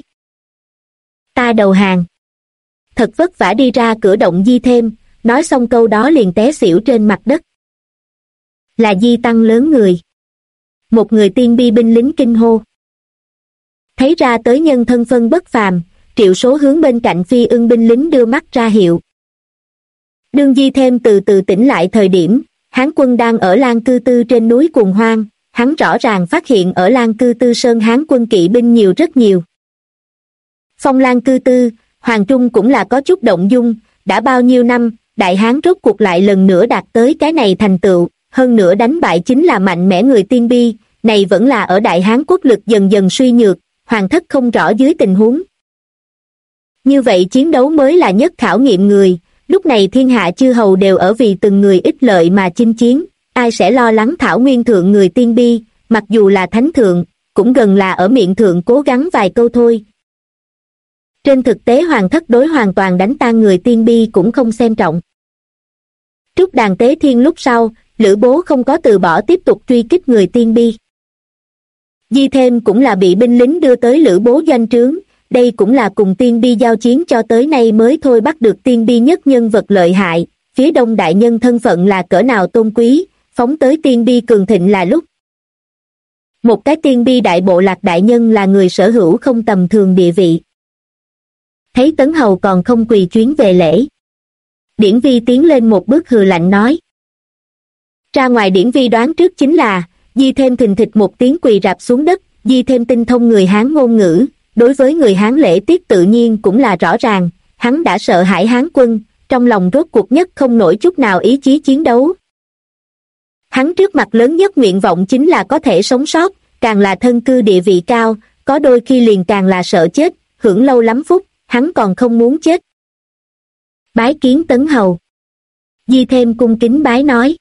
Ta đầu hàng. Thật vất vả đi ra cửa động Di Thêm, nói xong câu đó liền té xỉu trên mặt đất. Là Di Tăng lớn người. Một người tiên bi binh lính kinh hô. Thấy ra tới nhân thân phân bất phàm, Triệu Số hướng bên cạnh Phi Ưng binh lính đưa mắt ra hiệu. Đương Di Thêm từ từ tỉnh lại thời điểm, Hán quân đang ở Lan Cư Tư trên núi Cuồng Hoang, hắn rõ ràng phát hiện ở Lan Cư Tư Sơn Hán quân kỵ binh nhiều rất nhiều. Phong Lan Cư Tư, Hoàng Trung cũng là có chút động dung, đã bao nhiêu năm, Đại Hán rốt cuộc lại lần nữa đạt tới cái này thành tựu, hơn nữa đánh bại chính là mạnh mẽ người tiên bi, này vẫn là ở Đại Hán quốc lực dần dần suy nhược, hoàng thất không rõ dưới tình huống. Như vậy chiến đấu mới là nhất khảo nghiệm người, lúc này thiên hạ chư hầu đều ở vì từng người ích lợi mà chinh chiến, ai sẽ lo lắng thảo nguyên thượng người tiên bi, mặc dù là thánh thượng, cũng gần là ở miệng thượng cố gắng vài câu thôi. Trên thực tế hoàng thất đối hoàn toàn đánh tan người tiên bi cũng không xem trọng. Trúc đàn tế thiên lúc sau, Lữ Bố không có từ bỏ tiếp tục truy kích người tiên bi. Di Thêm cũng là bị binh lính đưa tới Lữ Bố doanh trướng, đây cũng là cùng tiên bi giao chiến cho tới nay mới thôi bắt được tiên bi nhất nhân vật lợi hại, phía đông đại nhân thân phận là cỡ nào tôn quý, phóng tới tiên bi cường thịnh là lúc. Một cái tiên bi đại bộ lạc đại nhân là người sở hữu không tầm thường địa vị. Thấy Tấn Hầu còn không quỳ chuyến về lễ. Điển Vi tiến lên một bước hừ lạnh nói. Ra ngoài Điển Vi đoán trước chính là, Di Thêm thình thịch một tiếng quỳ rạp xuống đất, Di Thêm tinh thông người Hán ngôn ngữ, đối với người Hán lễ tiết tự nhiên cũng là rõ ràng, hắn đã sợ hãi Hán quân, trong lòng rốt cuộc nhất không nổi chút nào ý chí chiến đấu. Hắn trước mặt lớn nhất nguyện vọng chính là có thể sống sót, càng là thân cư địa vị cao, có đôi khi liền càng là sợ chết, hưởng lâu lắm phúc, hắn còn không muốn chết. Bái kiến Tấn Hầu. Di Thêm cung kính bái nói.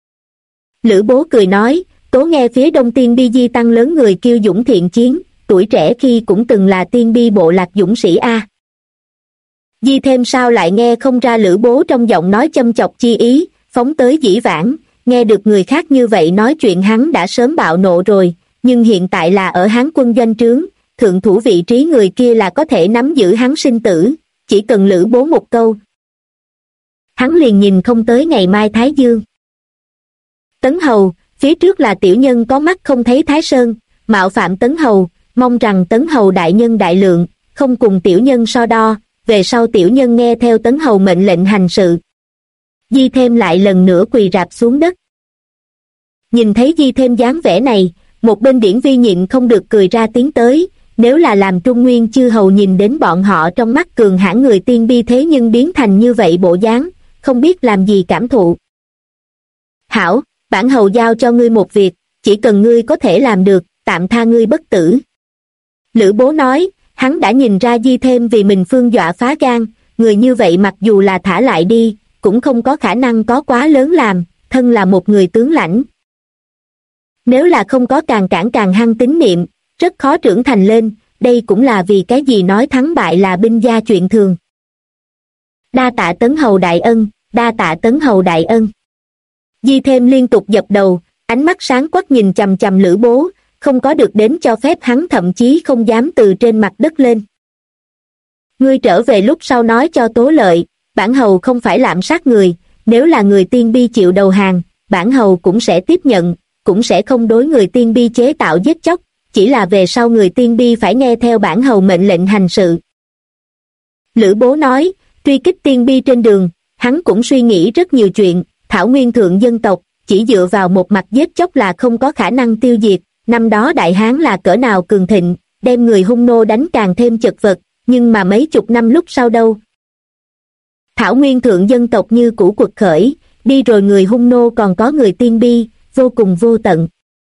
Lữ Bố cười nói, Tố nghe phía đông tiên bi Di Tăng lớn người kiêu dũng thiện chiến, tuổi trẻ khi cũng từng là tiên bi bộ lạc dũng sĩ a. Di Thêm sao lại nghe không ra Lữ Bố trong giọng nói châm chọc chi ý, phóng tới dĩ vãng, nghe được người khác như vậy nói chuyện hắn đã sớm bạo nộ rồi, nhưng hiện tại là ở Hán quân doanh trướng, thượng thủ vị trí người kia là có thể nắm giữ hắn sinh tử, chỉ cần Lữ Bố một câu. Hắn liền nhìn không tới ngày mai Thái Dương. Tấn Hầu, phía trước là tiểu nhân có mắt không thấy Thái Sơn, mạo phạm Tấn Hầu, mong rằng Tấn Hầu đại nhân đại lượng, không cùng tiểu nhân so đo, về sau tiểu nhân nghe theo Tấn Hầu mệnh lệnh hành sự. Di Thêm lại lần nữa quỳ rạp xuống đất. Nhìn thấy Di Thêm dáng vẻ này, một bên Điển Vi nhịn không được cười ra tiếng tới, nếu là làm Trung Nguyên chư hầu nhìn đến bọn họ trong mắt cường hãn người tiên bi thế nhưng biến thành như vậy bộ dáng, không biết làm gì cảm thụ. Hảo, bản hầu giao cho ngươi một việc, chỉ cần ngươi có thể làm được, tạm tha ngươi bất tử. Lữ Bố nói, hắn đã nhìn ra Di Thêm vì mình phương dọa phá gan, người như vậy mặc dù là thả lại đi, cũng không có khả năng có quá lớn làm, thân là một người tướng lãnh. Nếu là không có càng cản càng hăng tín niệm, rất khó trưởng thành lên, đây cũng là vì cái gì nói thắng bại là binh gia chuyện thường. Đa tạ Tấn Hầu đại ân, đa tạ Tấn Hầu đại ân. Di Thêm liên tục dập đầu, ánh mắt sáng quắc nhìn chằm chằm Lữ Bố, không có được đến cho phép hắn thậm chí không dám từ trên mặt đất lên. Ngươi trở về lúc sau nói cho Tố Lợi, bản hầu không phải lạm sát người, nếu là người tiên bi chịu đầu hàng, bản hầu cũng sẽ tiếp nhận, cũng sẽ không đối người tiên bi chế tạo giết chóc, chỉ là về sau người tiên bi phải nghe theo bản hầu mệnh lệnh hành sự. Lữ Bố nói, truy kích tiên bi trên đường, hắn cũng suy nghĩ rất nhiều chuyện, thảo nguyên thượng dân tộc, chỉ dựa vào một mặt giết chóc là không có khả năng tiêu diệt, năm đó Đại Hán là cỡ nào cường thịnh, đem người hung nô đánh càng thêm chật vật, nhưng mà mấy chục năm lúc sau đâu. Thảo nguyên thượng dân tộc như cũ quật khởi, đi rồi người hung nô còn có người tiên bi, vô cùng vô tận.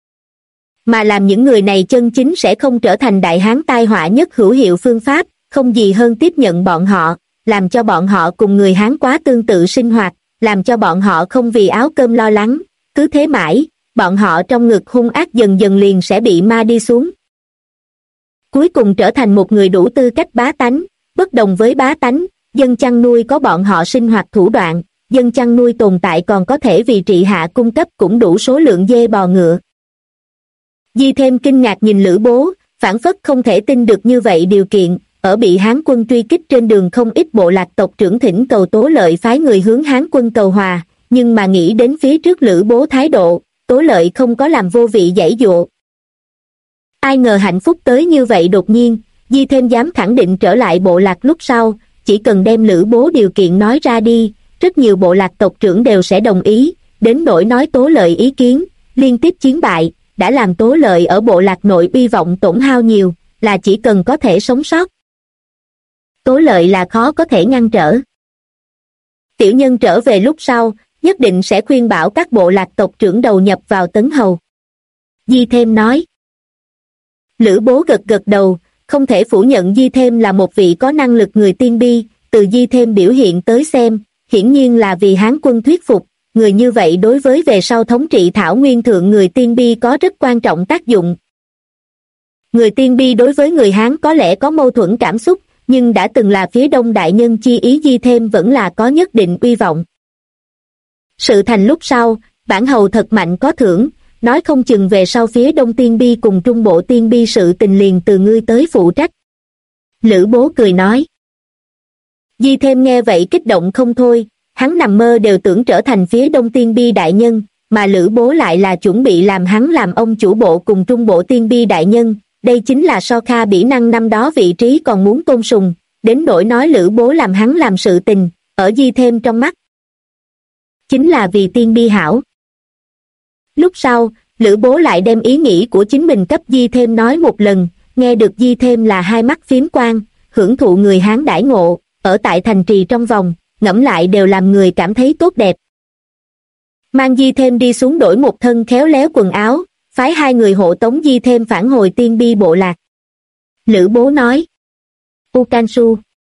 Mà làm những người này chân chính sẽ không trở thành Đại Hán tai họa nhất hữu hiệu phương pháp, không gì hơn tiếp nhận bọn họ, làm cho bọn họ cùng người Hán quá tương tự sinh hoạt, làm cho bọn họ không vì áo cơm lo lắng, cứ thế mãi, bọn họ trong ngực hung ác dần dần liền sẽ bị ma đi xuống. Cuối cùng trở thành một người đủ tư cách bá tánh, bất đồng với bá tánh, dân chăn nuôi có bọn họ sinh hoạt thủ đoạn, dân chăn nuôi tồn tại còn có thể vì trị hạ cung cấp cũng đủ số lượng dê bò ngựa. Di Thêm kinh ngạc nhìn Lữ Bố, phảng phất không thể tin được như vậy điều kiện, ở bị Hán quân truy kích trên đường không ít bộ lạc tộc trưởng thỉnh cầu Tố Lợi phái người hướng Hán quân cầu hòa, nhưng mà nghĩ đến phía trước Lữ Bố thái độ, Tố Lợi không có làm vô vị giãy dụa. Ai ngờ hạnh phúc tới như vậy đột nhiên, Di Thêm dám khẳng định trở lại bộ lạc lúc sau, chỉ cần đem Lữ Bố điều kiện nói ra đi, rất nhiều bộ lạc tộc trưởng đều sẽ đồng ý, đến nỗi nói Tố Lợi ý kiến, liên tiếp chiến bại, đã làm Tố Lợi ở bộ lạc nội uy vọng tổn hao nhiều, là chỉ cần có thể sống sót. Tố Lợi là khó có thể ngăn trở. Tiểu nhân trở về lúc sau, nhất định sẽ khuyên bảo các bộ lạc tộc trưởng đầu nhập vào Tấn Hầu. Di Thêm nói. Lữ Bố gật gật đầu, không thể phủ nhận Di Thêm là một vị có năng lực người tiên bi, từ Di Thêm biểu hiện tới xem, hiển nhiên là vì Hán quân thuyết phục, người như vậy đối với về sau thống trị thảo nguyên thượng người tiên bi có rất quan trọng tác dụng. Người tiên bi đối với người Hán có lẽ có mâu thuẫn cảm xúc, nhưng đã từng là phía đông đại nhân chi ý Di Thêm vẫn là có nhất định uy vọng. Sự thành lúc sau, bản hầu thật mạnh có thưởng, nói không chừng về sau phía đông tiên bi cùng trung bộ tiên bi sự tình liền từ ngươi tới phụ trách. Lữ Bố cười nói. Di Thêm nghe vậy kích động không thôi, hắn nằm mơ đều tưởng trở thành phía đông tiên bi đại nhân, mà Lữ Bố lại là chuẩn bị làm hắn làm ông chủ bộ cùng trung bộ tiên bi đại nhân, đây chính là so kha bỉ năng năm đó vị trí còn muốn tôn sùng, đến nỗi nói Lữ Bố làm hắn làm sự tình, ở Di Thêm trong mắt. Chính là vì tiên bi hảo. Lúc sau, Lữ Bố lại đem ý nghĩ của chính mình cấp Di Thêm nói một lần, nghe được Di Thêm là hai mắt phím quang, hưởng thụ người Hán đãi ngộ, ở tại thành trì trong vòng, ngẫm lại đều làm người cảm thấy tốt đẹp. Mang Di Thêm đi xuống đổi một thân khéo léo quần áo, phái hai người hộ tống Di Thêm phản hồi tiên bi bộ lạc. Lữ Bố nói. Ukansu.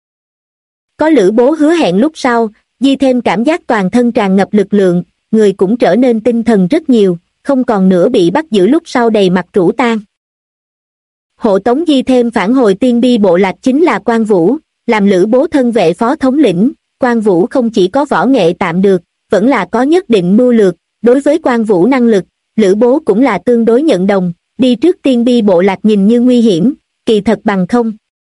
Có Lữ Bố hứa hẹn lúc sau, Di Thêm cảm giác toàn thân tràn ngập lực lượng, người cũng trở nên tinh thần rất nhiều, không còn nữa bị bắt giữ lúc sau đầy mặt rũ tan. Hộ tống Di Thêm phản hồi tiên bi bộ lạc chính là Quan Vũ, làm Lữ Bố thân vệ phó thống lĩnh. Quan Vũ không chỉ có võ nghệ tạm được, vẫn là có nhất định mưu lược, đối với Quan Vũ năng lực, Lữ Bố cũng là tương đối nhận đồng, đi trước tiên bi bộ lạc nhìn như nguy hiểm, kỳ thật bằng không.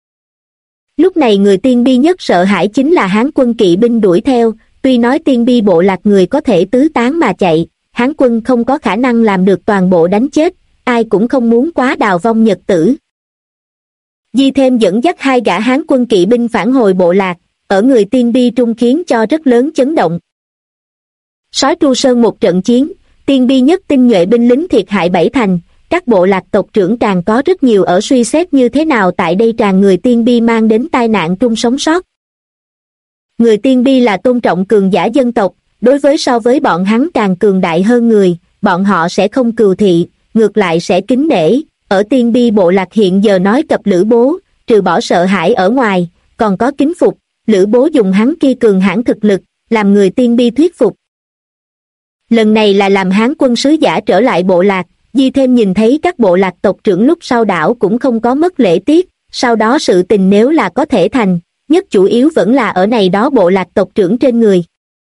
Lúc này người tiên bi nhất sợ hãi chính là Hán quân kỵ binh đuổi theo, tuy nói tiên bi bộ lạc người có thể tứ tán mà chạy, Hán quân không có khả năng làm được toàn bộ đánh chết, ai cũng không muốn quá đào vong nhật tử. Di Thêm dẫn dắt 2 gã Hán quân kỵ binh phản hồi bộ lạc, ở người Tiên Bi Trung khiến cho rất lớn chấn động. Sói Tru Sơn một trận chiến, Tiên Bi nhất tinh nhuệ binh lính thiệt hại 7 thành, các bộ lạc tộc trưởng càng có rất nhiều ở suy xét như thế nào tại đây tràn người Tiên Bi mang đến tai nạn trung sống sót. Người Tiên Bi là tôn trọng cường giả dân tộc, đối với so với bọn hắn càng cường đại hơn người, bọn họ sẽ không cừu thị, ngược lại sẽ kính nể. Ở Tiên Bi bộ lạc hiện giờ nói cập Lữ Bố, trừ bỏ sợ hãi ở ngoài, còn có kính phục. Lữ Bố dùng hắn kia cường hãn thực lực, làm người Tiên Bi thuyết phục. Lần này là làm Hán quân sứ giả trở lại bộ lạc, Di Thêm nhìn thấy các bộ lạc tộc trưởng lúc sau đảo cũng không có mất lễ tiết, sau đó sự tình nếu là có thể thành, nhất chủ yếu vẫn là ở này đó bộ lạc tộc trưởng trên người.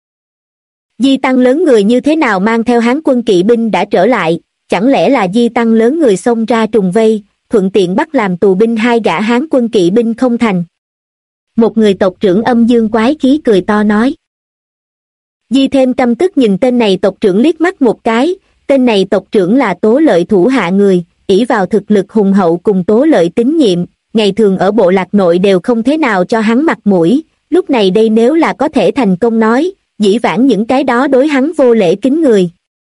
Di Tăng lớn người như thế nào mang theo Hán quân kỵ binh đã trở lại, chẳng lẽ là Di Tăng lớn người xông ra trùng vây, thuận tiện bắt làm tù binh 2 gã Hán quân kỵ binh không thành. Một người tộc trưởng âm dương quái khí cười to nói. Di Thêm căm tức nhìn tên này tộc trưởng liếc mắt một cái, tên này tộc trưởng là Tố Lợi thủ hạ người, ỷ vào thực lực hùng hậu cùng Tố Lợi tín nhiệm, ngày thường ở bộ lạc nội đều không thế nào cho hắn mặt mũi, lúc này đây nếu là có thể thành công nói, dĩ vãng những cái đó đối hắn vô lễ kính người,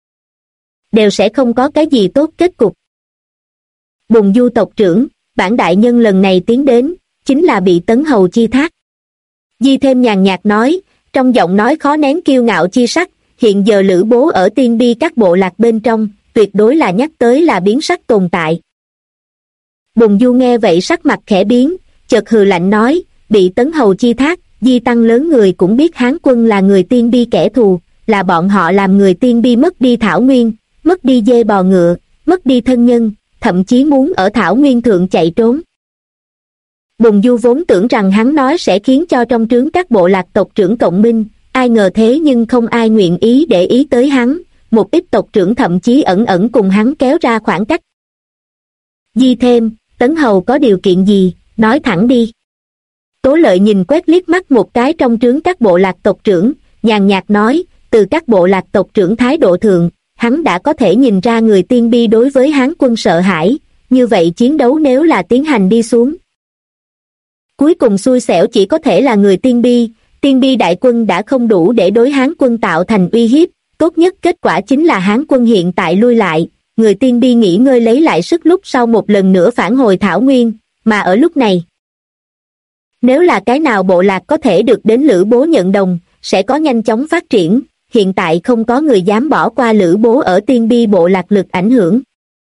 đều sẽ không có cái gì tốt kết cục. Bùng Du tộc trưởng, bản đại nhân lần này tiến đến, chính là bị Tấn Hầu chi thác. Di Thêm nhàn nhạt nói, trong giọng nói khó nén kiêu ngạo chi sắc, hiện giờ Lữ Bố ở Tiên Bi các bộ lạc bên trong, tuyệt đối là nhắc tới là biến sắc tồn tại. Bùng Du nghe vậy sắc mặt khẽ biến, chợt hừ lạnh nói, bị Tấn Hầu chi thác, Di Tăng lớn người cũng biết Hán quân là người Tiên Bi kẻ thù, là bọn họ làm người Tiên Bi mất đi thảo nguyên, mất đi dê bò ngựa, mất đi thân nhân, thậm chí muốn ở thảo nguyên thượng chạy trốn. Bùng Du vốn tưởng rằng hắn nói sẽ khiến cho trong trướng các bộ lạc tộc trưởng cộng minh, ai ngờ thế nhưng không ai nguyện ý để ý tới hắn, một ít tộc trưởng thậm chí ẩn ẩn cùng hắn kéo ra khoảng cách. Di Thêm, Tấn Hầu có điều kiện gì, nói thẳng đi. Tố Lợi nhìn quét liếc mắt một cái trong trướng các bộ lạc tộc trưởng, nhàn nhạt nói, từ các bộ lạc tộc trưởng thái độ thượng, hắn đã có thể nhìn ra người Tiên Bi đối với Hán quân sợ hãi, như vậy chiến đấu nếu là tiến hành đi xuống. Cuối cùng xui xẻo chỉ có thể là người Tiên Bi đại quân đã không đủ để đối Hán quân tạo thành uy hiếp, tốt nhất kết quả chính là Hán quân hiện tại lui lại, người Tiên Bi nghỉ ngơi lấy lại sức lúc sau một lần nữa phản hồi thảo nguyên, mà ở lúc này. Nếu là cái nào bộ lạc có thể được đến Lữ Bố nhận đồng, sẽ có nhanh chóng phát triển, hiện tại không có người dám bỏ qua Lữ Bố ở Tiên Bi bộ lạc lực ảnh hưởng.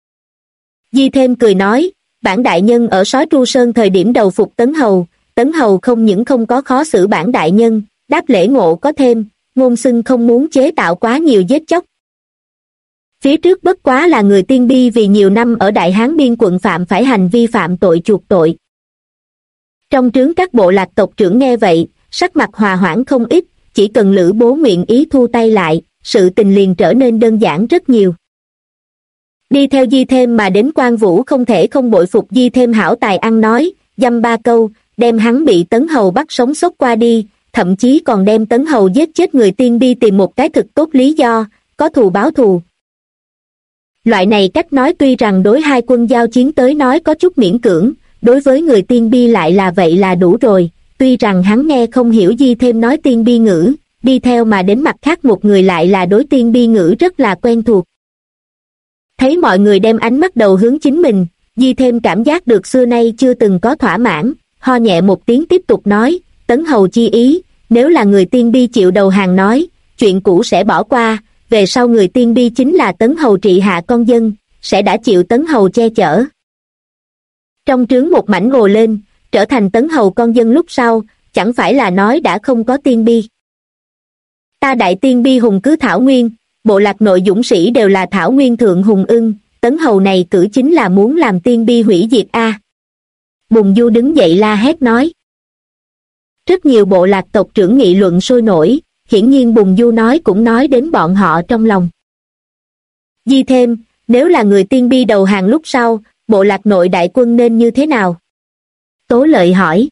Di Thêm cười nói, bản đại nhân ở Sói Tru Sơn thời điểm đầu phục Tấn Hầu không những không có khó xử bản đại nhân, đáp lễ ngộ có thêm, ngôn xưng không muốn chế tạo quá nhiều giết chóc. Phía trước bất quá là người Tiên Bi vì nhiều năm ở Đại Hán biên quận phạm phải hành vi phạm tội chuộc tội. Trong trướng các bộ lạc tộc trưởng nghe vậy, sắc mặt hòa hoãn không ít, chỉ cần Lữ Bố nguyện ý thu tay lại, sự tình liền trở nên đơn giản rất nhiều. Đi theo Di Thêm mà đến Quan Vũ không thể không bội phục Di Thêm hảo tài ăn nói, dăm ba câu, đem hắn bị Tấn Hầu bắt sống xốc qua đi, thậm chí còn đem Tấn Hầu giết chết người Tiên Bi tìm một cái thực tốt lý do, có thù báo thù. Loại này cách nói tuy rằng đối hai quân giao chiến tới nói có chút miễn cưỡng, đối với người Tiên Bi lại là vậy là đủ rồi, tuy rằng hắn nghe không hiểu Di Thêm nói Tiên Bi ngữ, đi theo mà đến mặt khác một người lại là đối Tiên Bi ngữ rất là quen thuộc. Thấy mọi người đem ánh mắt đầu hướng chính mình, Di Thêm cảm giác được xưa nay chưa từng có thỏa mãn, ho nhẹ một tiếng tiếp tục nói, Tấn Hầu chi ý, nếu là người Tiên Bi chịu đầu hàng nói, chuyện cũ sẽ bỏ qua, về sau người Tiên Bi chính là Tấn Hầu trị hạ con dân, sẽ đã chịu Tấn Hầu che chở. Trong trướng một mảnh ồ lên, trở thành Tấn Hầu con dân lúc sau, chẳng phải là nói đã không có Tiên Bi. Ta đại Tiên Bi hùng cứ thảo nguyên, bộ lạc nội dũng sĩ đều là thảo nguyên thượng hùng ưng, Tấn Hầu này cử chính là muốn làm Tiên Bi hủy diệt a. Bùng Du đứng dậy la hét nói. Rất nhiều bộ lạc tộc trưởng nghị luận sôi nổi, hiển nhiên Bùng Du nói cũng nói đến bọn họ trong lòng. Di Thêm, nếu là người Tiên Bi đầu hàng lúc sau, bộ lạc nội đại quân nên như thế nào? Tố Lợi hỏi.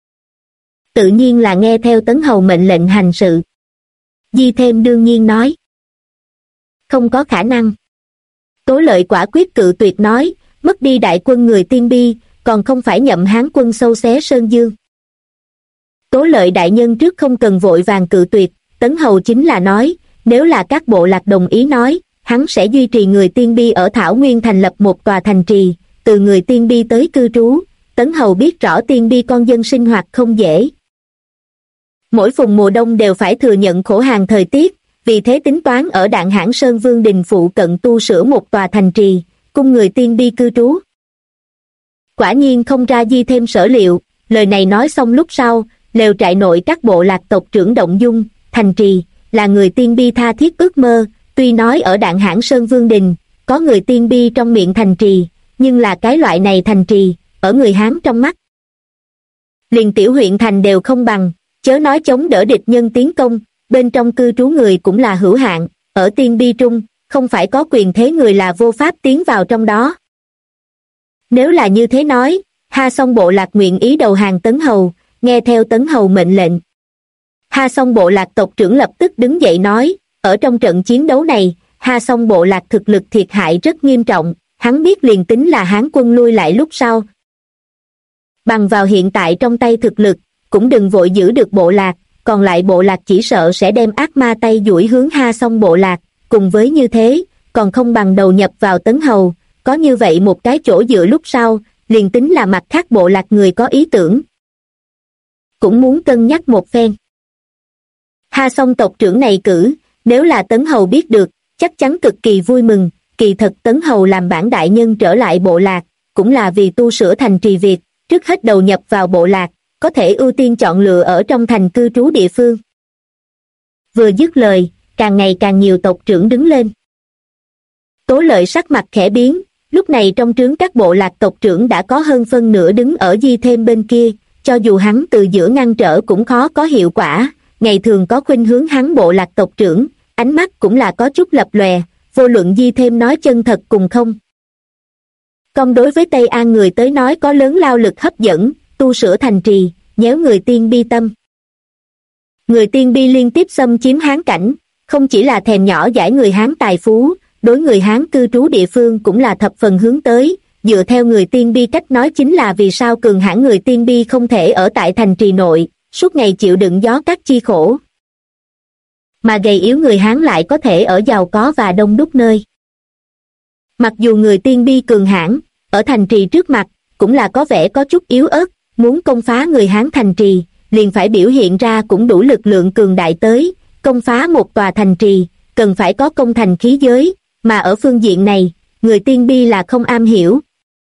Tự nhiên là nghe theo Tấn Hầu mệnh lệnh hành sự. Di Thêm đương nhiên nói. Không có khả năng. Tố Lợi quả quyết cự tuyệt nói, mất đi đại quân người Tiên Bi, còn không phải nhậm Hán quân sâu xé Sơn Dương. Tố Lợi đại nhân trước không cần vội vàng cự tuyệt, Tấn Hầu chính là nói, nếu là các bộ lạc đồng ý nói, hắn sẽ duy trì người Tiên Bi ở Thảo Nguyên thành lập một tòa thành trì, từ người Tiên Bi tới cư trú. Tấn Hầu biết rõ Tiên Bi con dân sinh hoạt không dễ. Mỗi phùng mùa đông đều phải thừa nhận khổ hàn thời tiết, vì thế tính toán ở Đạn Hãn Sơn Vương Đình phụ cận tu sửa một tòa thành trì, cung người Tiên Bi cư trú. Quả nhiên không ra Di Thêm sở liệu, lời này nói xong lúc sau, lều trại nội các bộ lạc tộc trưởng động dung, thành trì, là người Tiên Bi tha thiết ước mơ, tuy nói ở Đạn Hãn Sơn Vương Đình, có người Tiên Bi trong miệng thành trì, nhưng là cái loại này thành trì, ở người Hán trong mắt. Liền tiểu huyện thành đều không bằng, chớ nói chống đỡ địch nhân tiến công, bên trong cư trú người cũng là hữu hạn, ở Tiên Bi trung, không phải có quyền thế người là vô pháp tiến vào trong đó. Nếu là như thế nói, Ha Song bộ lạc nguyện ý đầu hàng Tấn Hầu, nghe theo Tấn Hầu mệnh lệnh. Ha Song bộ lạc tộc trưởng lập tức đứng dậy nói, ở trong trận chiến đấu này, Ha Song bộ lạc thực lực thiệt hại rất nghiêm trọng, hắn biết liền tính là Hán quân lui lại lúc sau. Bằng vào hiện tại trong tay thực lực, cũng đừng vội giữ được bộ lạc, còn lại bộ lạc chỉ sợ sẽ đem ác ma tay duỗi hướng Ha Song bộ lạc, cùng với như thế, còn không bằng đầu nhập vào Tấn Hầu, có như vậy một cái chỗ dựa lúc sau, liền tính là mặt khác bộ lạc người có ý tưởng. Cũng muốn cân nhắc một phen. Ha Song tộc trưởng này cử, nếu là Tấn Hầu biết được, chắc chắn cực kỳ vui mừng, kỳ thật Tấn Hầu làm bản đại nhân trở lại bộ lạc, cũng là vì tu sửa thành trì Việt, trước hết đầu nhập vào bộ lạc, có thể ưu tiên chọn lựa ở trong thành cư trú địa phương. Vừa dứt lời, càng ngày càng nhiều tộc trưởng đứng lên. Tố Lợi sắc mặt khẽ biến, lúc này trong trướng các bộ lạc tộc trưởng đã có hơn phân nửa đứng ở Di Thêm bên kia, cho dù hắn từ giữa ngăn trở cũng khó có hiệu quả, ngày thường có khuynh hướng hắn bộ lạc tộc trưởng, ánh mắt cũng là có chút lập lòe, vô luận Di Thêm nói chân thật cùng không. Còn đối với Tây An người tới nói có lớn lao lực hấp dẫn, tu sửa thành trì, nhéo người Tiên Bi tâm. Người Tiên Bi liên tiếp xâm chiếm Hán cảnh, không chỉ là thèm nhỏ dãi người Hán tài phú, đối người Hán cư trú địa phương cũng là thập phần hướng tới, dựa theo người Tiên Bi cách nói chính là vì sao cường hãn người Tiên Bi không thể ở tại thành trì nội, suốt ngày chịu đựng gió cát chi khổ. Mà gầy yếu người Hán lại có thể ở giàu có và đông đúc nơi. Mặc dù người Tiên Bi cường hãn, ở thành trì trước mặt, cũng là có vẻ có chút yếu ớt, muốn công phá người Hán thành trì, liền phải biểu hiện ra cũng đủ lực lượng cường đại tới, công phá một tòa thành trì, cần phải có công thành khí giới, mà ở phương diện này, người Tiên Bi là không am hiểu.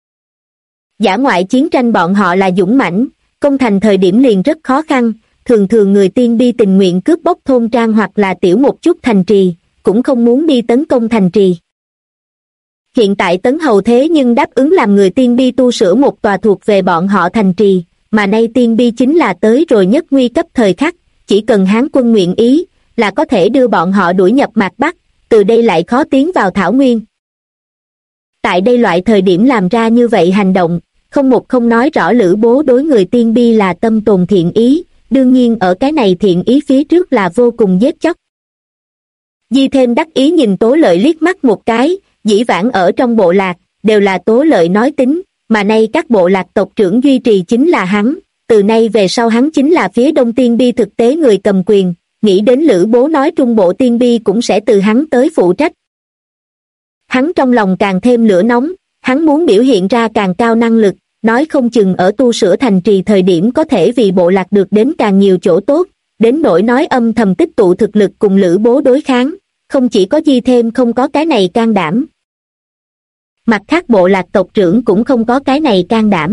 Dã ngoại chiến tranh bọn họ là dũng mãnh, công thành thời điểm liền rất khó khăn, thường thường người Tiên Bi tình nguyện cướp bóc thôn trang hoặc là tiểu một chút thành trì, cũng không muốn đi tấn công thành trì. Hiện tại Tấn Hầu thế nhưng đáp ứng làm người Tiên Bi tu sửa một tòa thuộc về bọn họ thành trì, mà nay Tiên Bi chính là tới rồi nhất nguy cấp thời khắc, chỉ cần Hán quân nguyện ý, là có thể đưa bọn họ đuổi nhập Mạc Bắc, từ đây lại khó tiến vào Thảo Nguyên. Tại đây loại thời điểm làm ra như vậy hành động, không một không nói rõ Lữ Bố đối người Tiên Bi là tâm tồn thiện ý, đương nhiên ở cái này thiện ý phía trước là vô cùng giết chóc. Di Thêm đắc ý nhìn Tố Lợi liếc mắt một cái, dĩ vãng ở trong bộ lạc, đều là Tố Lợi nói tính, mà nay các bộ lạc tộc trưởng duy trì chính là hắn, từ nay về sau hắn chính là phía Đông Tiên Bi thực tế người cầm quyền, nghĩ đến Lữ Bố nói Trung Bộ Tiên Bi cũng sẽ từ hắn tới phụ trách. Hắn trong lòng càng thêm lửa nóng, hắn muốn biểu hiện ra càng cao năng lực, nói không chừng ở tu sửa thành trì thời điểm có thể vì bộ lạc được đến càng nhiều chỗ tốt, đến nỗi nói âm thầm tích tụ thực lực cùng Lữ Bố đối kháng, không chỉ có Di Thêm không có cái này can đảm. Mặt khác bộ lạc tộc trưởng cũng không có cái này can đảm.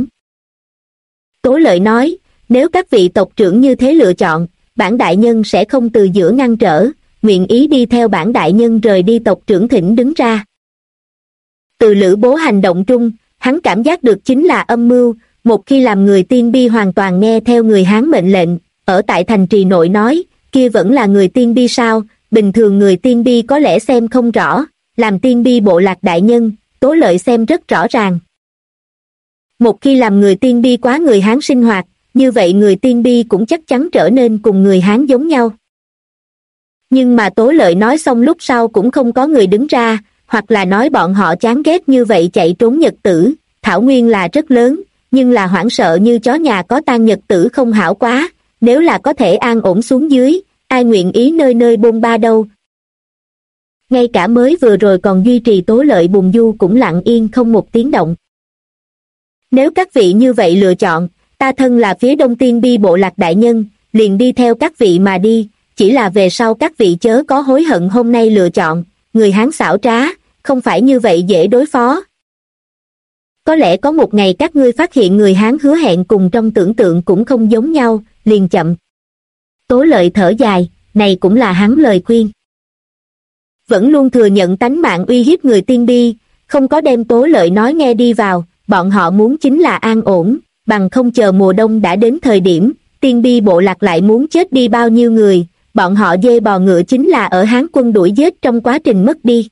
Tố Lợi nói, nếu các vị tộc trưởng như thế lựa chọn, bản đại nhân sẽ không từ giữa ngăn trở, nguyện ý đi theo bản đại nhân rời đi. Tộc trưởng thỉnh đứng ra. Từ Lữ Bố hành động trung, hắn cảm giác được chính là âm mưu, một khi làm người Tiên Bi hoàn toàn nghe theo người Hán mệnh lệnh, ở tại thành trì nội nói, kia vẫn là người Tiên Bi sao, bình thường người Tiên Bi có lẽ xem không rõ, làm Tiên Bi bộ lạc đại nhân, Tố Lợi xem rất rõ ràng. Một khi làm người Tiên Bi quá người Hán sinh hoạt, như vậy người Tiên Bi cũng chắc chắn trở nên cùng người Hán giống nhau. Nhưng mà Tố Lợi nói xong lúc sau cũng không có người đứng ra, hoặc là nói bọn họ chán ghét như vậy chạy trốn nhật tử. Thảo nguyên là rất lớn, nhưng là hoảng sợ như chó nhà có tang nhật tử không hảo quá, nếu là có thể an ổn xuống dưới, ai nguyện ý nơi nơi bôn ba đâu. Ngay cả mới vừa rồi còn duy trì Tố Lợi bùn du cũng lặng yên không một tiếng động. Nếu các vị như vậy lựa chọn, ta thân là phía Đông Tiên Bi bộ lạc đại nhân, liền đi theo các vị mà đi, chỉ là về sau các vị chớ có hối hận hôm nay lựa chọn, người Hán xảo trá, không phải như vậy dễ đối phó. Có lẽ có một ngày các ngươi phát hiện người Hán hứa hẹn cùng trong tưởng tượng cũng không giống nhau, liền chậm. Tố Lợi thở dài, này cũng là hắn lời khuyên. Vẫn luôn thừa nhận tánh mạng uy hiếp người Tiên Bi, không có đem Tố Lợi nói nghe đi vào, bọn họ muốn chính là an ổn, bằng không chờ mùa đông đã đến thời điểm, Tiên Bi bộ lạc lại muốn chết đi bao nhiêu người, bọn họ dê bò ngựa chính là ở Hán quân đuổi giết trong quá trình mất đi.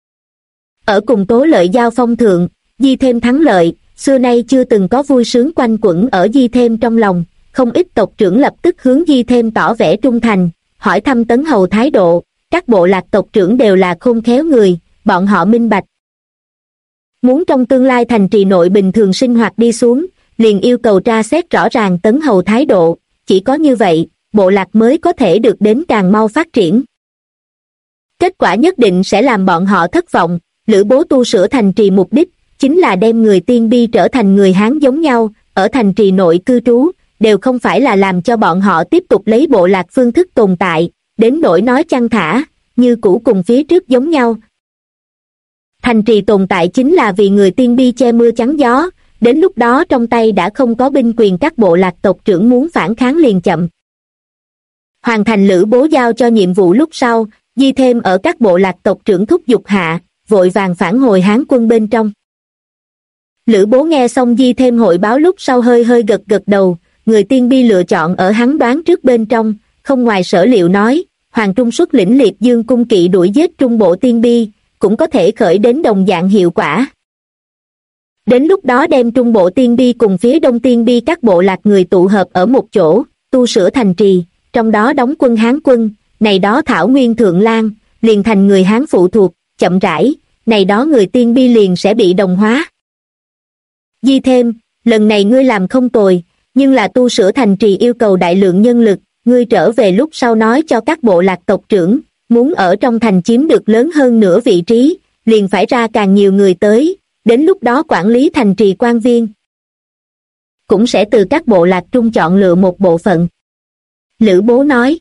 Ở cùng Tố Lợi giao phong thượng, Di Thêm thắng lợi, xưa nay chưa từng có vui sướng quanh quẩn ở Di Thêm trong lòng, không ít tộc trưởng lập tức hướng Di Thêm tỏ vẻ trung thành, hỏi thăm Tấn Hầu thái độ, các bộ lạc tộc trưởng đều là khôn khéo người, bọn họ minh bạch. Muốn trong tương lai thành trì nội bình thường sinh hoạt đi xuống, liền yêu cầu tra xét rõ ràng Tấn Hầu thái độ, chỉ có như vậy, bộ lạc mới có thể được đến càng mau phát triển. Kết quả nhất định sẽ làm bọn họ thất vọng, Lữ Bố tu sửa thành trì mục đích, chính là đem người Tiên Bi trở thành người Hán giống nhau, ở thành trì nội cư trú, đều không phải là làm cho bọn họ tiếp tục lấy bộ lạc phương thức tồn tại, đến nỗi nói chăn thả, như cũ cùng phía trước giống nhau. Thành trì tồn tại chính là vì người Tiên Bi che mưa chắn gió, đến lúc đó trong tay đã không có binh quyền, các bộ lạc tộc trưởng muốn phản kháng liền chậm. Hoàn thành Lữ Bố giao cho nhiệm vụ lúc sau, Di Thêm ở các bộ lạc tộc trưởng thúc giục hạ, vội vàng phản hồi Hán quân bên trong. Lữ Bố nghe xong Di Thêm hội báo lúc sau hơi hơi gật gật đầu, người Tiên Bi lựa chọn ở hắn đoán trước bên trong, không ngoài sở liệu nói, Hoàng Trung xuất lĩnh Liệt Dương cung kỵ đuổi giết trung bộ Tiên Bi, cũng có thể khởi đến đồng dạng hiệu quả. Đến lúc đó đem trung bộ Tiên Bi cùng phía Đông Tiên Bi các bộ lạc người tụ hợp ở một chỗ, tu sửa thành trì, trong đó đóng quân Hán quân, này đó thảo nguyên thượng lang, liền thành người Hán phụ thuộc, chậm rãi, này đó người Tiên Bi liền sẽ bị đồng hóa. Di Thêm, lần này ngươi làm không tồi, nhưng là tu sửa thành trì yêu cầu đại lượng nhân lực, ngươi trở về lúc sau nói cho các bộ lạc tộc trưởng, muốn ở trong thành chiếm được lớn hơn nửa vị trí, liền phải ra càng nhiều người tới, đến lúc đó quản lý thành trì quan viên. Cũng sẽ từ các bộ lạc trung chọn lựa một bộ phận. Lữ Bố nói.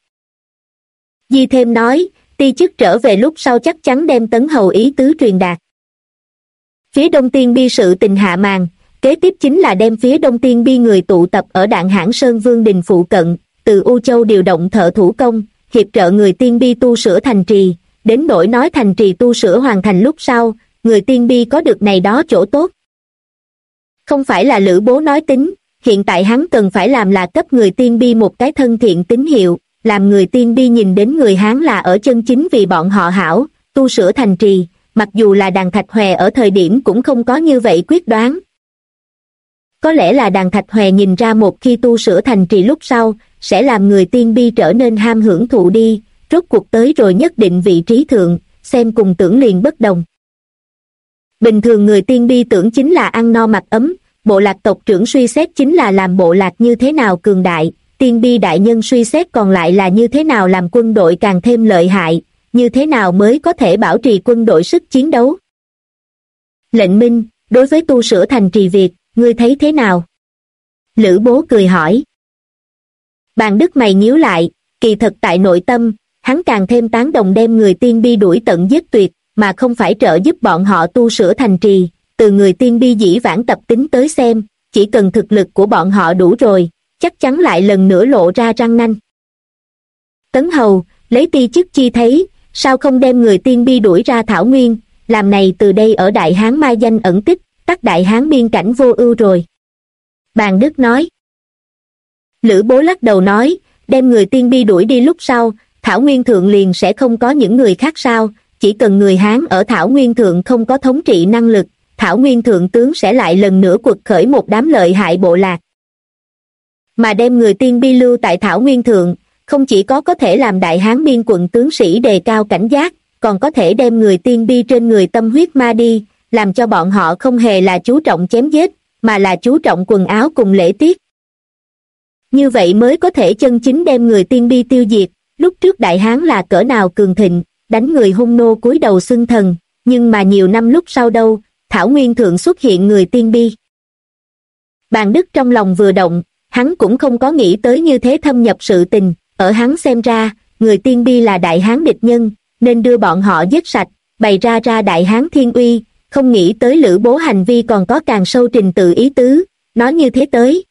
Di Thêm nói, ti chức trở về lúc sau chắc chắn đem Tấn Hầu ý tứ truyền đạt. Phía Đông Tiên Bi sự tình hạ màn, kế tiếp chính là đem phía Đông Tiên Bi người tụ tập ở Đạn Hãn Sơn Vương đình phụ cận, từ U Châu điều động thợ thủ công, hiệp trợ người Tiên Bi tu sửa thành trì, đến nỗi nói thành trì tu sửa hoàn thành lúc sau, người Tiên Bi có được này đó chỗ tốt. Không phải là Lữ Bố nói tính, hiện tại hắn cần phải làm là cấp người Tiên Bi một cái thân thiện tín hiệu, làm người Tiên Bi nhìn đến người Hán là ở chân chính vì bọn họ hảo, tu sửa thành trì, mặc dù là Đàn Thạch Hòe ở thời điểm cũng không có như vậy quyết đoán. Có lẽ là Đàn Thạch Hòe nhìn ra một khi tu sửa thành trì lúc sau, sẽ làm người Tiên Bi trở nên ham hưởng thụ đi, rốt cuộc tới rồi nhất định vị trí thượng, xem cùng tưởng liền bất đồng. Bình thường người Tiên Bi tưởng chính là ăn no mặc ấm, bộ lạc tộc trưởng suy xét chính là làm bộ lạc như thế nào cường đại, Tiên Bi đại nhân suy xét còn lại là như thế nào làm quân đội càng thêm lợi hại, như thế nào mới có thể bảo trì quân đội sức chiến đấu. Lệnh Minh, đối với tu sửa thành trì việc, ngươi thấy thế nào? Lữ Bố cười hỏi. Bàn Đức mày nhíu lại, kỳ thật tại nội tâm, hắn càng thêm tán đồng đem người Tiên Bi đuổi tận giết tuyệt, mà không phải trợ giúp bọn họ tu sửa thành trì, từ người Tiên Bi dĩ vãng tập tính tới xem, chỉ cần thực lực của bọn họ đủ rồi, chắc chắn lại lần nữa lộ ra răng nanh. Tấn Hầu, lấy ti chức chi thấy, sao không đem người Tiên Bi đuổi ra thảo nguyên, làm này từ đây ở Đại Hán mai danh ẩn tích, tắc Đại Hán biên cảnh vô ưu rồi. Bàn Đức nói. Lữ Bố lắc đầu nói, đem người Tiên Bi đuổi đi lúc sau, thảo nguyên thượng liền sẽ không có những người khác sao, chỉ cần người Hán ở thảo nguyên thượng không có thống trị năng lực, thảo nguyên thượng tướng sẽ lại lần nữa quật khởi một đám lợi hại bộ lạc. Mà đem người Tiên Bi lưu tại thảo nguyên thượng, không chỉ có thể làm Đại Hán biên quận tướng sĩ đề cao cảnh giác, còn có thể đem người tiên bi trên người tâm huyết ma đi, làm cho bọn họ không hề là chú trọng chém giết, mà là chú trọng quần áo cùng lễ tiết. Như vậy mới có thể chân chính đem người tiên bi tiêu diệt. Lúc trước Đại Hán là cỡ nào cường thịnh, đánh người hung nô cúi đầu xưng thần, nhưng mà nhiều năm lúc sau đâu, Thảo Nguyên Thượng xuất hiện người tiên bi. Bàn Đức trong lòng vừa động, hắn cũng không có nghĩ tới như thế thâm nhập sự tình, ở hắn xem ra, người tiên bi là Đại Hán địch nhân, nên đưa bọn họ giết sạch, bày ra Đại Hán thiên uy, không nghĩ tới Lữ Bố hành vi còn có càng sâu trình tự ý tứ, nói như thế tới.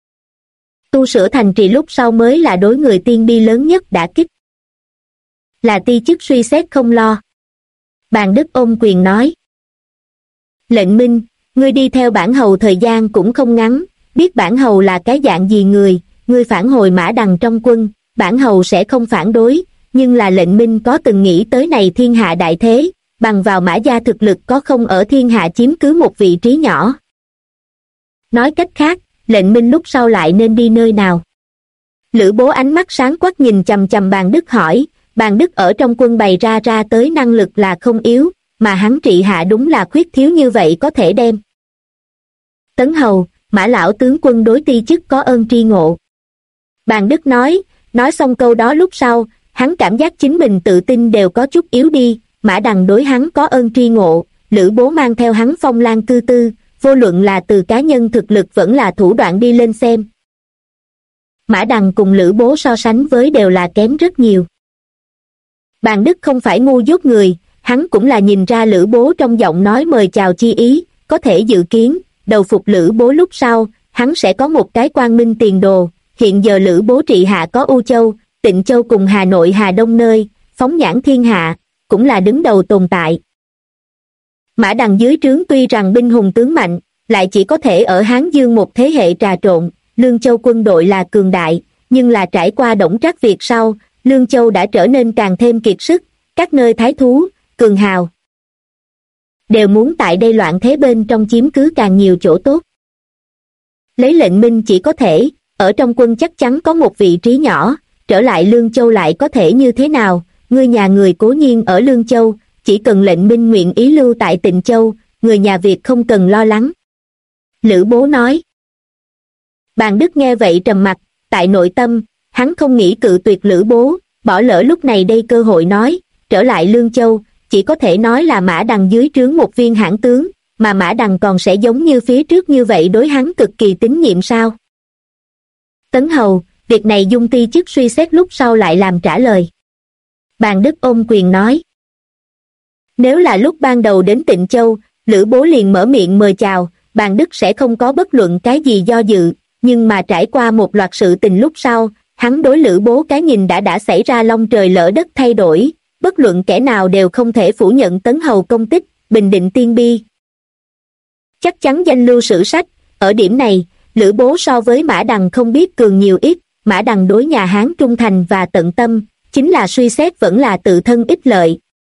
Tu sửa thành trì lúc sau mới là đối người tiên bi lớn nhất đả kích. Là ti chức suy xét không lo. Bàn Đức ôm quyền nói. Lệnh Minh, ngươi đi theo bản hầu thời gian cũng không ngắn, biết bản hầu là cái dạng gì người, ngươi phản hồi Mã Đằng trong quân, bản hầu sẽ không phản đối, nhưng là Lệnh Minh có từng nghĩ tới này thiên hạ đại thế, bằng vào Mã gia thực lực có không ở thiên hạ chiếm cứ một vị trí nhỏ. Nói cách khác, Lệnh Minh lúc sau lại nên đi nơi nào? Lữ Bố ánh mắt sáng quắc nhìn chằm chằm Bàn Đức hỏi, Bàn Đức ở trong quân bày ra tới năng lực là không yếu, mà hắn trị hạ đúng là khuyết thiếu như vậy có thể đem. Tấn hầu, Mã lão tướng quân đối ti chức có ơn tri ngộ. Bàn Đức nói xong câu đó lúc sau, hắn cảm giác chính mình tự tin đều có chút yếu đi, Mã Đằng đối hắn có ơn tri ngộ, Lữ Bố mang theo hắn phong lan cư tư, vô luận là từ cá nhân thực lực vẫn là thủ đoạn đi lên xem. Mã Đằng cùng Lữ Bố so sánh với đều là kém rất nhiều. Bàn Đức không phải ngu dốt người, hắn cũng là nhìn ra Lữ Bố trong giọng nói mời chào chi ý, có thể dự kiến, đầu phục Lữ Bố lúc sau, hắn sẽ có một cái quang minh tiền đồ. Hiện giờ Lữ Bố trị hạ có U Châu, Tịnh Châu cùng Hà Nội Hà Đông nơi, phóng nhãn thiên hạ, cũng là đứng đầu tồn tại. Mã Đằng dưới trướng tuy rằng binh hùng tướng mạnh, lại chỉ có thể ở Hán Dương một thế hệ trà trộn, Lương Châu quân đội là cường đại, nhưng là trải qua Đổng Trác Việt sau, Lương Châu đã trở nên càng thêm kiệt sức, các nơi thái thú, cường hào đều muốn tại đây loạn thế bên trong chiếm cứ càng nhiều chỗ tốt. Lấy Lệnh Minh chỉ có thể, ở trong quân chắc chắn có một vị trí nhỏ, trở lại Lương Châu lại có thể như thế nào, người nhà người cố nhiên ở Lương Châu, chỉ cần Lệnh Minh nguyện ý lưu tại Tịnh Châu, người nhà Việt không cần lo lắng. Lữ Bố nói. Bàn Đức nghe vậy trầm mặt, tại nội tâm, hắn không nghĩ cự tuyệt Lữ Bố, bỏ lỡ lúc này đây cơ hội nói, trở lại Lương Châu, chỉ có thể nói là Mã Đằng dưới trướng một viên hãn tướng, mà Mã Đằng còn sẽ giống như phía trước như vậy đối hắn cực kỳ tín nhiệm sao? Tấn hầu, việc này Dung ti chức suy xét lúc sau lại làm trả lời. Bàn Đức ôm quyền nói. Nếu là lúc ban đầu đến Tịnh Châu, Lữ Bố liền mở miệng mời chào, Bàn Đức sẽ không có bất luận cái gì do dự, nhưng mà trải qua một loạt sự tình lúc sau, hắn đối Lữ Bố cái nhìn đã xảy ra long trời lỡ đất thay đổi, bất luận kẻ nào đều không thể phủ nhận Tấn hầu công tích, bình định tiên bi. Chắc chắn danh lưu sử sách, ở điểm này, Lữ Bố so với Mã Đằng không biết cường nhiều ít, Mã Đằng đối nhà Hán trung thành và tận tâm, chính là suy xét vẫn là tự thân ích lợi.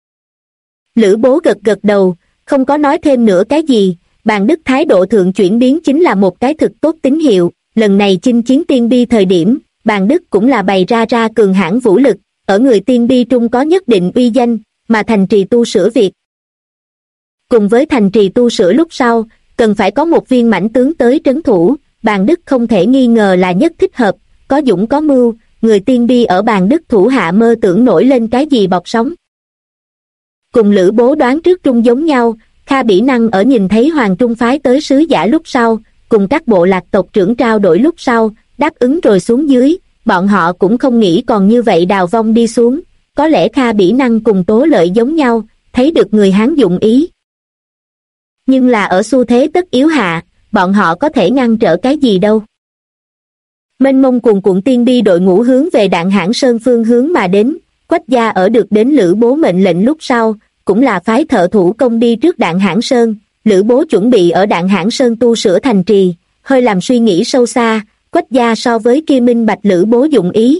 Lữ Bố gật đầu, không có nói thêm nữa cái gì, Bàn Đức thái độ thượng chuyển biến chính là một cái thực tốt tín hiệu, lần này chinh chiến tiên bi thời điểm, Bàn Đức cũng là bày ra cường hãn vũ lực, ở người tiên bi trung có nhất định uy danh, mà thành trì tu sửa việc. Cùng với thành trì tu sửa lúc sau, cần phải có một viên mãnh tướng tới trấn thủ, Bàn Đức không thể nghi ngờ là nhất thích hợp, có dũng có mưu, người tiên bi ở Bàn Đức thủ hạ mơ tưởng nổi lên cái gì bọt sóng. Cùng Lữ Bố đoán trước trung giống nhau, Kha Bỉ Năng ở nhìn thấy Hoàng Trung phái tới sứ giả lúc sau, cùng các bộ lạc tộc trưởng trao đổi lúc sau, đáp ứng rồi xuống dưới, bọn họ cũng không nghĩ còn như vậy đào vong đi xuống, có lẽ Kha Bỉ Năng cùng Tố Lợi giống nhau, thấy được người Hán dụng ý. Nhưng là ở xu thế tất yếu hạ, bọn họ có thể ngăn trở cái gì đâu. Mênh mông cuồn cuộn tiên bi đội ngũ hướng về Đạn Hãn Sơn phương hướng mà đến, Quách gia ở được đến Lữ Bố mệnh lệnh lúc sau, cũng là phái thợ thủ công đi trước Đạn Hãn Sơn, Lữ Bố chuẩn bị ở Đạn Hãn Sơn tu sửa thành trì, hơi làm suy nghĩ sâu xa, Quách gia so với kia minh bạch Lữ Bố dụng ý.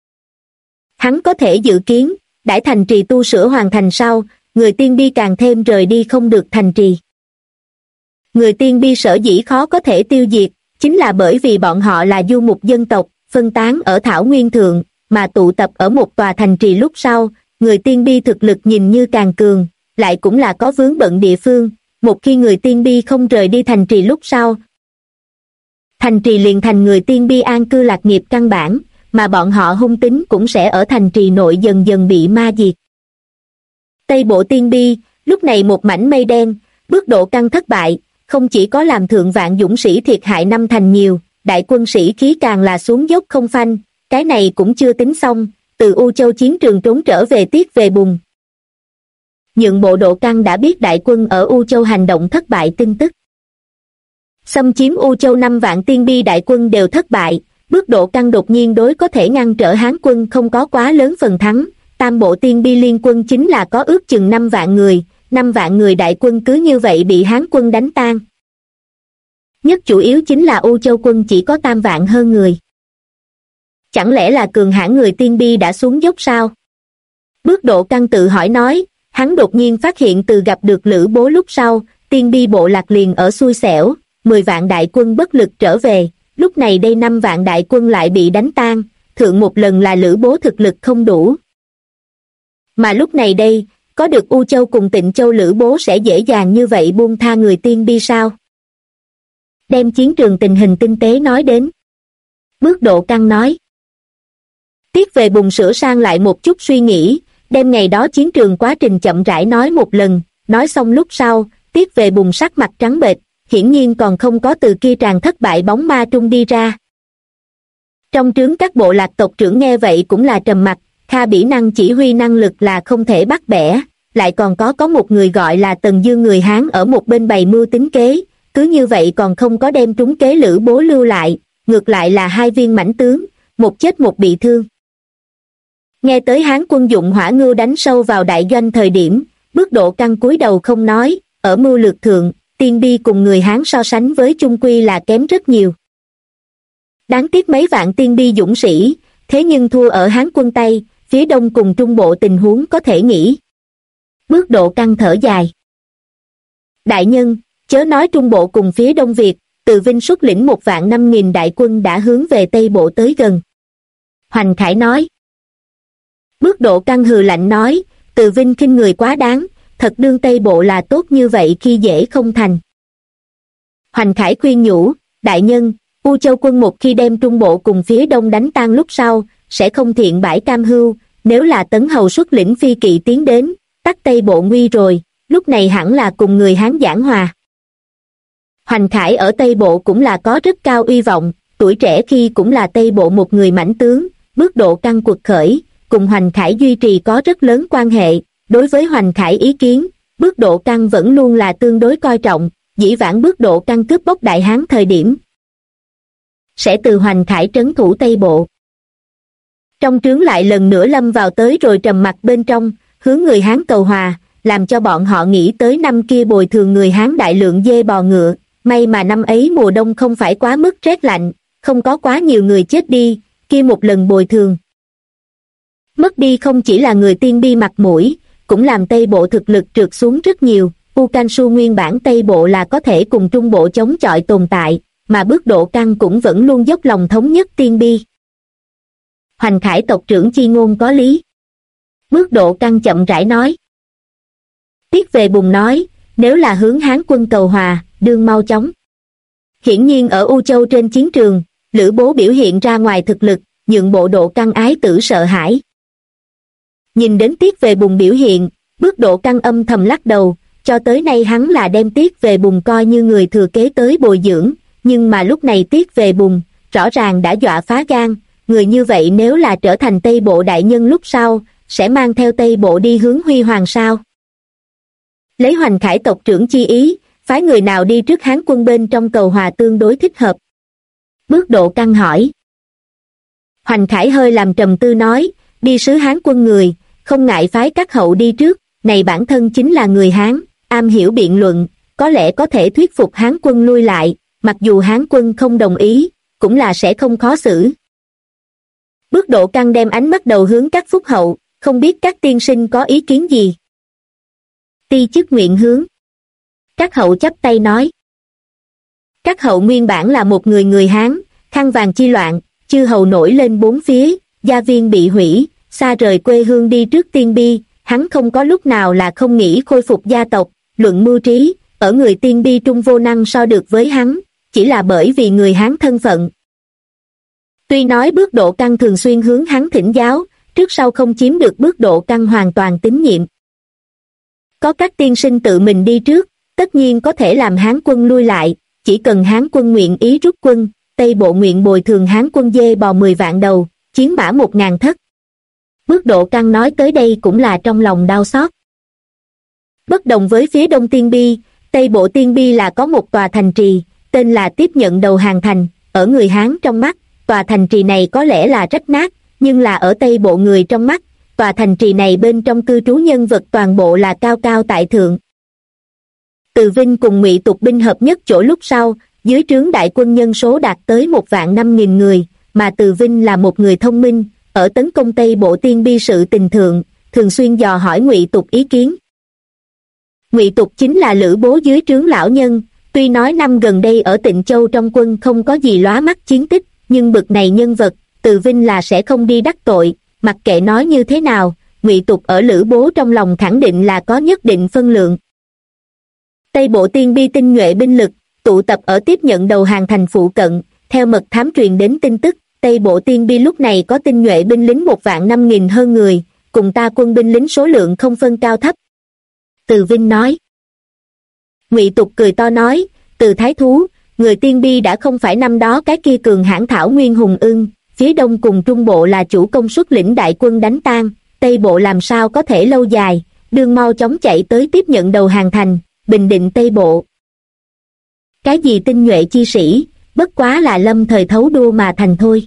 Hắn có thể dự kiến, đãi thành trì tu sửa hoàn thành sau, người tiên bi càng thêm rời đi không được thành trì. Người tiên bi sở dĩ khó có thể tiêu diệt, chính là bởi vì bọn họ là du mục dân tộc, phân tán ở Thảo Nguyên Thượng, mà tụ tập ở một tòa thành trì lúc sau, người tiên bi thực lực nhìn như càng cường, lại cũng là có vướng bận địa phương, một khi người tiên bi không rời đi thành trì lúc sau. Thành trì liền thành người tiên bi an cư lạc nghiệp căn bản, mà bọn họ hung tính cũng sẽ ở thành trì nội dần dần bị ma diệt. Tây bộ tiên bi, lúc này một mảnh mây đen, bước độ căn thất bại, không chỉ có làm thượng vạn dũng sĩ thiệt hại năm thành nhiều, đại quân sĩ khí càng là xuống dốc không phanh, cái này cũng chưa tính xong, từ U Châu chiến trường trốn trở về Tiết Về Bùng. Nhượng bộ độ căn đã biết đại quân ở U Châu hành động thất bại tin tức. Xâm chiếm U Châu 5 vạn tiên bi đại quân đều thất bại, bước độ căn đột nhiên đối có thể ngăn trở Hán quân không có quá lớn phần thắng, tam bộ tiên bi liên quân chính là có ước chừng 5 vạn người, 5 vạn người đại quân cứ như vậy bị Hán quân đánh tan. Nhất chủ yếu chính là U Châu quân chỉ có tam vạn hơn người. Chẳng lẽ là cường hãn người tiên bi đã xuống dốc sao? Bước độ căn tự hỏi nói, hắn đột nhiên phát hiện từ gặp được Lữ Bố lúc sau, tiên bi bộ lạc liền ở xui xẻo, 10 vạn đại quân bất lực trở về, lúc này đây 5 vạn đại quân lại bị đánh tan, thượng một lần là Lữ Bố thực lực không đủ. Mà lúc này đây, có được U Châu cùng Tịnh Châu Lữ Bố sẽ dễ dàng như vậy buông tha người tiên bi sao? Đem chiến trường tình hình tinh tế nói đến. Bước độ căn nói. Tiết Về Bùng sửa sang lại một chút suy nghĩ, đem ngày đó chiến trường quá trình chậm rãi nói một lần, nói xong lúc sau, Tiết Về Bùng sắc mặt trắng bệch, hiển nhiên còn không có từ kia tràn thất bại bóng ma trung đi ra. Trong trướng các bộ lạc tộc trưởng nghe vậy cũng là trầm mặc, Kha Bỉ năng chỉ huy năng lực là không thể bắt bẻ, lại còn có một người gọi là Tần Dương người Hán ở một bên bày mưu tính kế, cứ như vậy còn không có đem trúng kế Lữ Bố lưu lại, ngược lại là 2 viên mãnh tướng, một chết một bị thương. Nghe tới Hán quân dụng hỏa ngưu đánh sâu vào đại doanh thời điểm, bước độ căn cúi đầu không nói, ở mưu lược thượng, tiên bi cùng người Hán so sánh với chung quy là kém rất nhiều. Đáng tiếc mấy vạn tiên bi dũng sĩ, thế nhưng thua ở Hán quân Tây, phía đông cùng trung bộ tình huống có thể nghĩ. Bước độ căn thở dài. Đại nhân, chớ nói trung bộ cùng phía đông Việt, Từ Vinh xuất lĩnh 1.500.000 đại quân đã hướng về Tây bộ tới gần. Hoành Khải nói. Bước độ căn hừ lạnh nói, Từ Vinh khinh người quá đáng, thật đương Tây bộ là tốt như vậy khi dễ không thành. Hoành Khải khuyên nhủ, đại nhân, U Châu quân một khi đem trung bộ cùng phía đông đánh tan lúc sau, sẽ không thiện bãi cam hưu, nếu là Tấn Hầu xuất lĩnh phi kỵ tiến đến, tắc Tây bộ nguy rồi, lúc này hẳn là cùng người Hán giảng hòa. Hoành Khải ở Tây bộ cũng là có rất cao uy vọng, tuổi trẻ khi cũng là Tây bộ một người mãnh tướng, bước độ căn cuộc khởi, cùng Hoành Khải duy trì có rất lớn quan hệ, đối với Hoành Khải ý kiến, bước độ căn vẫn luôn là tương đối coi trọng, dĩ vãng bước độ căn cướp bóc Đại Hán thời điểm. Sẽ từ Hoành Khải trấn thủ Tây bộ. Trong trướng lại lần nữa lâm vào tới rồi trầm mặc bên trong, hướng người Hán cầu hòa, làm cho bọn họ nghĩ tới năm kia bồi thường người Hán đại lượng dê bò ngựa, may mà năm ấy mùa đông không phải quá mức rét lạnh, không có quá nhiều người chết đi, kia một lần bồi thường. Mất đi không chỉ là người tiên bi mặt mũi, cũng làm Tây bộ thực lực trượt xuống rất nhiều, U Can Su nguyên bản Tây bộ là có thể cùng Trung bộ chống chọi tồn tại, mà bước độ căn cũng vẫn luôn dốc lòng thống nhất tiên bi. Hoành Khải tộc trưởng chi ngôn có lý. Bước độ căn chậm rãi nói. Tiết Về Bùng nói, nếu là hướng Hán quân cầu hòa, đương mau chóng. Hiển nhiên ở U Châu trên chiến trường, Lữ Bố biểu hiện ra ngoài thực lực, nhượng bộ độ căn ái tử sợ hãi. Nhìn đến Tiết Về Bùng biểu hiện, bước độ căn âm thầm lắc đầu, cho tới nay hắn là đem Tiết Về Bùng coi như người thừa kế tới bồi dưỡng, nhưng mà lúc này Tiết Về Bùng, rõ ràng đã dọa phá gan, người như vậy nếu là trở thành Tây bộ đại nhân lúc sau, sẽ mang theo Tây bộ đi hướng Huy Hoàng sao? Lấy Hoành Khải tộc trưởng chi ý, phái người nào đi trước Hán quân bên trong cầu hòa tương đối thích hợp? Bước độ căn hỏi. Hoành Khải hơi làm trầm tư nói, đi sứ Hán quân người, không ngại phái các hậu đi trước, này bản thân chính là người Hán, am hiểu biện luận, có lẽ có thể thuyết phục Hán quân lui lại, mặc dù Hán quân không đồng ý, cũng là sẽ không khó xử. Bước độ căn đem ánh mắt đầu hướng các phúc hậu, không biết các tiên sinh có ý kiến gì. Ti chức nguyện hướng. Các hậu chắp tay nói. Các hậu nguyên bản là một người Hán, khăn vàng chi loạn, chư hầu nổi lên bốn phía, gia viên bị hủy, xa rời quê hương đi trước Tiên Bi, hắn không có lúc nào là không nghĩ khôi phục gia tộc, luận mưu trí, ở người Tiên Bi trung vô năng so được với hắn, chỉ là bởi vì người Hán thân phận. Tuy nói Bước Độ Căn thường xuyên hướng hắn thỉnh giáo, trước sau không chiếm được Bước Độ Căn hoàn toàn tín nhiệm. Có các tiên sinh tự mình đi trước, tất nhiên có thể làm Hán quân lui lại, chỉ cần Hán quân nguyện ý rút quân, Tây Bộ nguyện bồi thường Hán quân dê bò 10 vạn đầu, chiến mã 1000 thất. Bước Độ Căn nói tới đây cũng là trong lòng đau xót. Bất đồng với phía đông Tiên Bi, Tây Bộ Tiên Bi là có một tòa thành trì, tên là Tiếp Nhận Đầu Hàng Thành, ở người Hán trong mắt, tòa thành trì này có lẽ là rách nát, nhưng là ở Tây Bộ người trong mắt, tòa thành trì này bên trong cư trú nhân vật toàn bộ là cao cao tại thượng. Từ Vinh cùng Ngụy Tục binh hợp nhất chỗ lúc sau, dưới trướng đại quân nhân số đạt tới 1.500.000 người, mà Từ Vinh là một người thông minh, ở tấn công Tây Bộ Tiên Bi sự tình thượng, thường xuyên dò hỏi Ngụy Tục ý kiến. Ngụy Tục chính là Lữ Bố dưới trướng lão nhân, tuy nói năm gần đây ở Tịnh Châu trong quân không có gì lóa mắt chiến tích, nhưng bực này nhân vật, Từ Vinh là sẽ không đi đắc tội, mặc kệ nói như thế nào, Ngụy Tục ở Lữ Bố trong lòng khẳng định là có nhất định phân lượng. Tây Bộ Tiên Bi tinh nhuệ binh lực, tụ tập ở Tiếp Nhận Đầu Hàng Thành phụ cận, theo mật thám truyền đến tin tức, Tây Bộ Tiên Bi lúc này có tinh nhuệ binh lính 1.500.000 hơn người, cùng ta quân binh lính số lượng không phân cao thấp. Từ Vinh nói. Ngụy Tục cười to nói, Từ Thái Thú, người Tiên Bi đã không phải năm đó cái kia cường hãn thảo nguyên hùng ưng, phía đông cùng trung bộ là chủ công xuất lĩnh đại quân đánh tan, Tây Bộ làm sao có thể lâu dài, đương mau chóng chạy tới Tiếp Nhận Đầu Hàng Thành, bình định Tây Bộ. Cái gì tinh nhuệ chi sĩ, bất quá là lâm thời thấu đua mà thành thôi.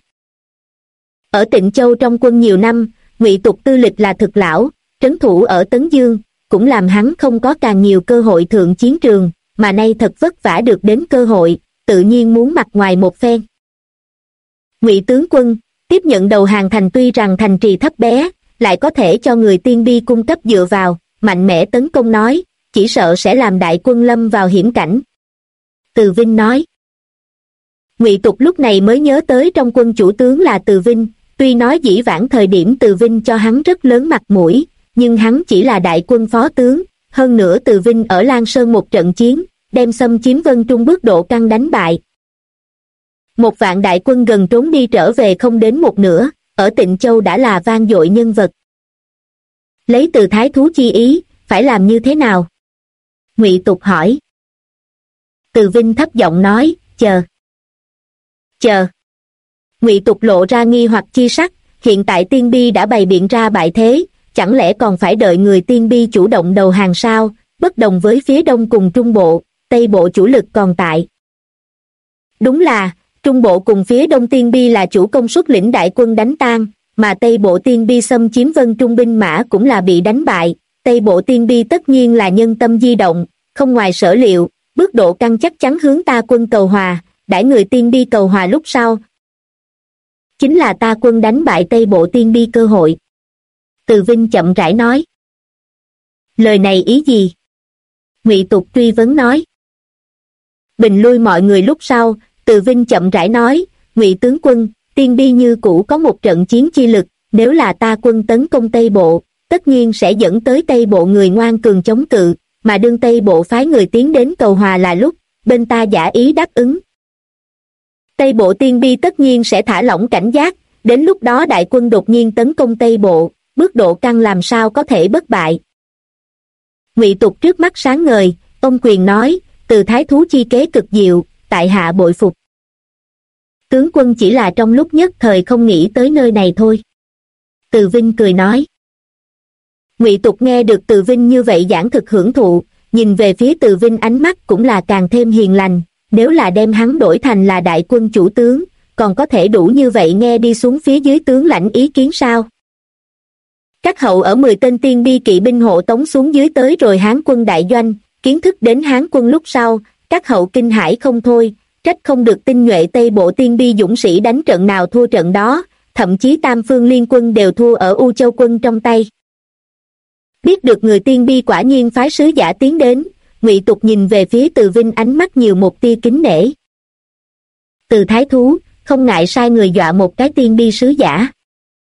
Ở Tịnh Châu trong quân nhiều năm, Ngụy Tục tư lịch là thực lão, trấn thủ ở Tấn Dương, cũng làm hắn không có càng nhiều cơ hội thượng chiến trường, mà nay thật vất vả được đến cơ hội, tự nhiên muốn mặt ngoài một phen. Ngụy tướng quân, Tiếp Nhận Đầu Hàng Thành tuy rằng thành trì thấp bé, lại có thể cho người Tiên Bi cung cấp dựa vào, mạnh mẽ tấn công nói, chỉ sợ sẽ làm đại quân lâm vào hiểm cảnh. Từ Vinh nói. Ngụy Tục lúc này mới nhớ tới trong quân chủ tướng là Từ Vinh, tuy nói dĩ vãng thời điểm Từ Vinh cho hắn rất lớn mặt mũi, nhưng hắn chỉ là đại quân phó tướng, hơn nữa Từ Vinh ở Lan Sơn một trận chiến, đem xâm chiếm Vân Trung Bước Độ Căn đánh bại. 1 vạn đại quân gần trốn đi trở về không đến một nửa, ở Tịnh Châu đã là vang dội nhân vật. Lấy Từ Thái Thú chi ý, phải làm như thế nào? Ngụy Tục hỏi. Từ Vinh thấp giọng nói, chờ. Chờ. Ngụy Tục lộ ra nghi hoặc chi sắc, hiện tại Tiên Bi đã bày biện ra bại thế, chẳng lẽ còn phải đợi người Tiên Bi chủ động đầu hàng sao? Bất đồng với phía đông cùng Trung Bộ, Tây Bộ chủ lực còn tại. Đúng là, Trung Bộ cùng phía đông Tiên Bi là chủ công xuất lĩnh đại quân đánh tan, mà Tây Bộ Tiên Bi xâm chiếm Vân Trung binh mã cũng là bị đánh bại. Tây Bộ Tiên Bi tất nhiên là nhân tâm di động, không ngoài sở liệu, Bước Độ Căn chắc chắn hướng ta quân cầu hòa, đãi người Tiên Bi cầu hòa lúc sau. Chính là ta quân đánh bại Tây Bộ Tiên Bi cơ hội. Từ Vinh chậm rãi nói. Lời này ý gì? Ngụy Tục truy vấn nói. Bình lui mọi người lúc sau, Từ Vinh chậm rãi nói, Ngụy tướng quân, Tiên Bi như cũ có một trận chiến chi lực, nếu là ta quân tấn công Tây Bộ, tất nhiên sẽ dẫn tới Tây Bộ người ngoan cường chống cự, mà đương Tây Bộ phái người tiến đến cầu hòa là lúc, bên ta giả ý đáp ứng. Tây Bộ Tiên Bi tất nhiên sẽ thả lỏng cảnh giác, đến lúc đó đại quân đột nhiên tấn công Tây Bộ, Bước Độ Căn làm sao có thể bất bại. Ngụy Tục trước mắt sáng ngời, ông quyền nói, Từ Thái Thú chi kế cực diệu, tại hạ bội phục. Tướng quân chỉ là trong lúc nhất thời không nghĩ tới nơi này thôi. Từ Vinh cười nói. Ngụy Tục nghe được Từ Vinh như vậy giảng thực hưởng thụ, nhìn về phía Từ Vinh ánh mắt cũng là càng thêm hiền lành, nếu là đem hắn đổi thành là đại quân chủ tướng, còn có thể đủ như vậy nghe đi xuống phía dưới tướng lãnh ý kiến sao? Các hậu ở 10 tên Tiên Bi kỵ binh hộ tống xuống dưới tới rồi Hán quân đại doanh, kiến thức đến Hán quân lúc sau, các hậu kinh hãi không thôi, trách không được tinh nhuệ Tây Bộ Tiên Bi dũng sĩ đánh trận nào thua trận đó, thậm chí tam phương liên quân đều thua ở U Châu quân trong tay. Biết được người Tiên Bi quả nhiên phái sứ giả tiến đến, Ngụy Tục nhìn về phía Từ Vinh ánh mắt nhiều một tia kính nể. Từ Thái Thú, không ngại sai người dọa một cái Tiên Bi sứ giả.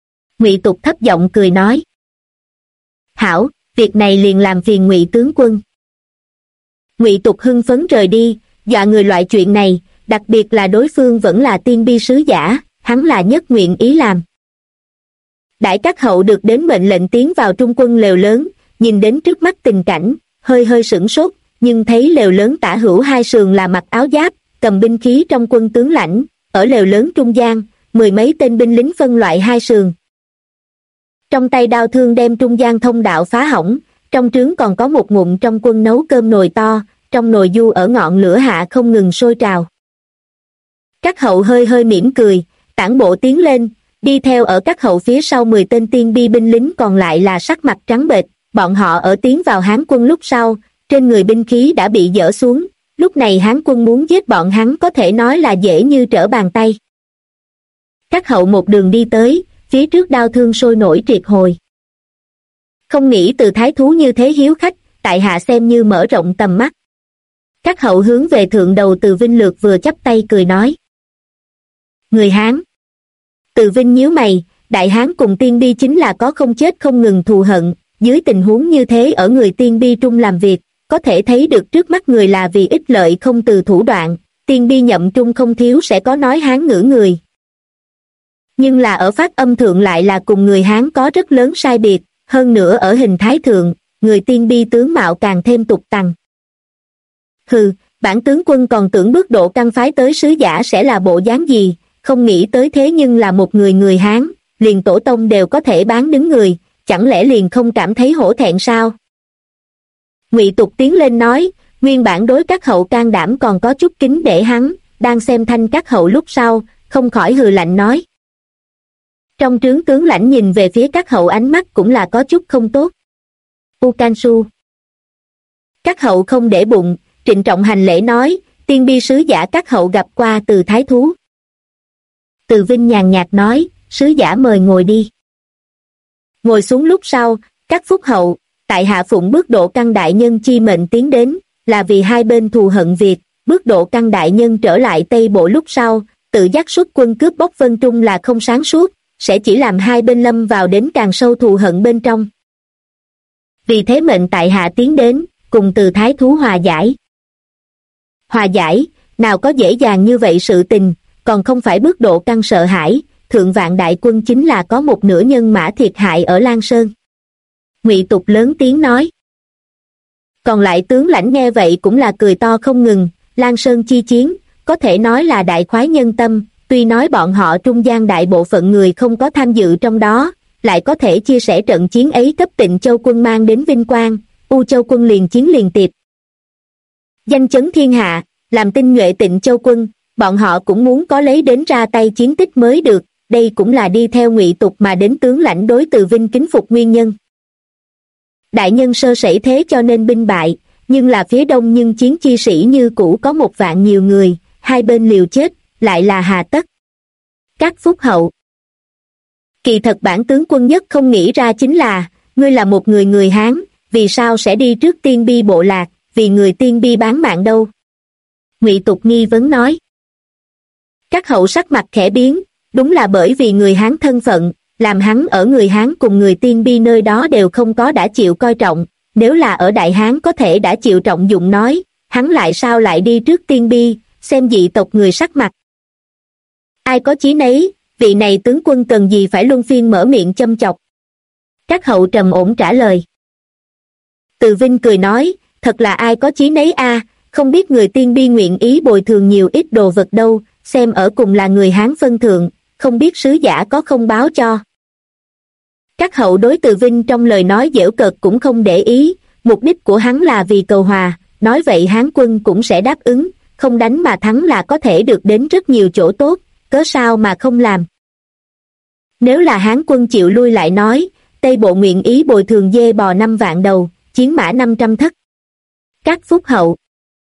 Ngụy Tục thấp giọng cười nói. Hảo, việc này liền làm phiền Ngụy tướng quân. Ngụy Tục hưng phấn rời đi, dọa người loại chuyện này, đặc biệt là đối phương vẫn là tiên bi sứ giả, hắn là nhất nguyện ý làm. Đãi các hậu được đến mệnh lệnh tiến vào trung quân lều lớn, nhìn đến trước mắt tình cảnh, hơi hơi sửng sốt, nhưng thấy lều lớn tả hữu hai sườn là mặc áo giáp, cầm binh khí trong quân tướng lãnh, ở lều lớn trung gian, mười mấy tên binh lính phân loại hai sườn. Trong tay đao thương đem trung gian thông đạo phá hỏng, trong trướng còn có một ngụm trong quân nấu cơm nồi to, trong nồi du ở ngọn lửa hạ không ngừng sôi trào. Các hậu hơi hơi mỉm cười, tản bộ tiến lên, đi theo ở các hậu phía sau 10 tên tiên bi binh lính còn lại là sắc mặt trắng bệch, bọn họ ở tiến vào Hán quân lúc sau, trên người binh khí đã bị dỡ xuống, lúc này Hán quân muốn giết bọn hắn có thể nói là dễ như trở bàn tay. Các hậu một đường đi tới, phía trước đao thương sôi nổi triệt hồi. Không nghĩ từ thái thú như thế hiếu khách, tại hạ xem như mở rộng tầm mắt. Các hậu hướng về thượng đầu Từ Vinh lược vừa chắp tay cười nói. Người Hán. Từ Vinh nhíu mày, Đại Hán cùng tiên bi chính là có không chết không ngừng thù hận, dưới tình huống như thế ở người tiên bi trung làm việc, có thể thấy được trước mắt người là vì ích lợi không từ thủ đoạn, tiên bi nhậm trung không thiếu sẽ có nói Hán ngữ người. Nhưng là ở phát âm thượng lại là cùng người Hán có rất lớn sai biệt, hơn nữa ở hình thái thượng, người tiên bi tướng mạo càng thêm tục tằng. Hừ, bản tướng quân còn tưởng bước độ căn phái tới sứ giả sẽ là bộ dáng gì, không nghĩ tới thế nhưng là một người Hán, liền tổ tông đều có thể bán đứng người, chẳng lẽ liền không cảm thấy hổ thẹn sao? Ngụy Tục tiến lên nói, nguyên bản đối các hậu can đảm còn có chút kính để hắn, đang xem thanh các hậu lúc sau, không khỏi hừ lạnh nói. Trong trướng tướng lãnh nhìn về phía các hậu ánh mắt cũng là có chút không tốt. Ukansu. Các hậu không để bụng, trịnh trọng hành lễ nói, tiên bi sứ giả các hậu gặp qua Từ thái thú. Từ Vinh nhàn nhạt nói, sứ giả mời ngồi đi. Ngồi xuống lúc sau, các phúc hậu, tại hạ phụng bước độ căn đại nhân chi mệnh tiến đến, là vì hai bên thù hận việc, bước độ căn đại nhân trở lại Tây Bộ lúc sau, tự giác xuất quân cướp bóc Vân Trung là không sáng suốt, sẽ chỉ làm hai bên lâm vào đến càng sâu thù hận bên trong. Vì thế mệnh tại hạ tiến đến, cùng Từ thái thú hòa giải. Hòa giải, nào có dễ dàng như vậy sự tình, còn không phải bước độ căn sợ hãi, thượng vạn đại quân chính là có một nửa nhân mã thiệt hại ở Lan Sơn. Ngụy Tục lớn tiếng nói. Còn lại tướng lãnh nghe vậy cũng là cười to không ngừng, Lan Sơn chi chiến, có thể nói là đại khoái nhân tâm, tuy nói bọn họ trung gian đại bộ phận người không có tham dự trong đó, lại có thể chia sẻ trận chiến ấy cấp Tịnh Châu quân mang đến vinh quang, U Châu quân liền chiến liền tiệp. Danh chấn thiên hạ, làm tinh nhuệ Tịnh Châu quân, bọn họ cũng muốn có lấy đến ra tay chiến tích mới được, đây cũng là đi theo Ngụy Tục mà đến tướng lãnh đối Từ Vinh kính phục nguyên nhân. Đại nhân sơ sẩy thế cho nên binh bại, nhưng là phía đông nhưng chiến chi sĩ như cũ có 1 vạn nhiều người, hai bên liều chết, lại là hà tất. Các phúc hậu. Kỳ thật bản tướng quân nhất không nghĩ ra chính là, ngươi là một người Hán, vì sao sẽ đi trước tiên bi bộ lạc, vì người tiên bi bán mạng đâu? Ngụy Tục nghi vấn nói. Các hậu sắc mặt khẽ biến, đúng là bởi vì người Hán thân phận, làm hắn ở người Hán cùng người tiên bi nơi đó đều không có đã chịu coi trọng, nếu là ở Đại Hán có thể đã chịu trọng dụng nói, hắn lại sao lại đi trước tiên bi, xem dị tộc người sắc mặt. Ai có chí nấy, vị này tướng quân cần gì phải luân phiên mở miệng châm chọc. Các hậu trầm ổn trả lời. Từ Vinh cười nói, thật là ai có chí nấy a, không biết người tiên bi nguyện ý bồi thường nhiều ít đồ vật đâu, xem ở cùng là người Hán phân thượng, không biết sứ giả có không báo cho. Các hậu đối Từ Vinh trong lời nói giễu cợt cũng không để ý, mục đích của hắn là vì cầu hòa, nói vậy Hán quân cũng sẽ đáp ứng, không đánh mà thắng là có thể được đến rất nhiều chỗ tốt, cớ sao mà không làm. Nếu là Hán quân chịu lui lại nói, Tây Bộ nguyện ý bồi thường dê bò 5 vạn đầu, chiến mã 500 thất. Các phúc hậu.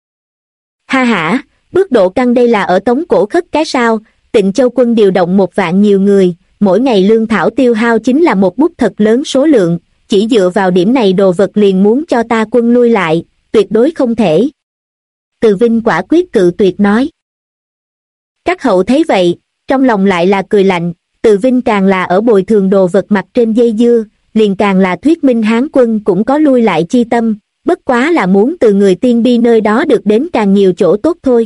Ha hả, bước độ căn đây là ở Tống Cổ Khất cái sao, Tịnh Châu quân điều động 1 vạn nhiều người, mỗi ngày lương thảo tiêu hao chính là một bút thật lớn số lượng, chỉ dựa vào điểm này đồ vật liền muốn cho ta quân lui lại, tuyệt đối không thể. Từ Vinh quả quyết cự tuyệt nói. Các hậu thấy vậy, trong lòng lại là cười lạnh, Từ Vinh càng là ở bồi thường đồ vật mặt trên dây dưa, liền càng là thuyết minh Hán quân cũng có lui lại chi tâm, bất quá là muốn từ người tiên bi nơi đó được đến càng nhiều chỗ tốt thôi.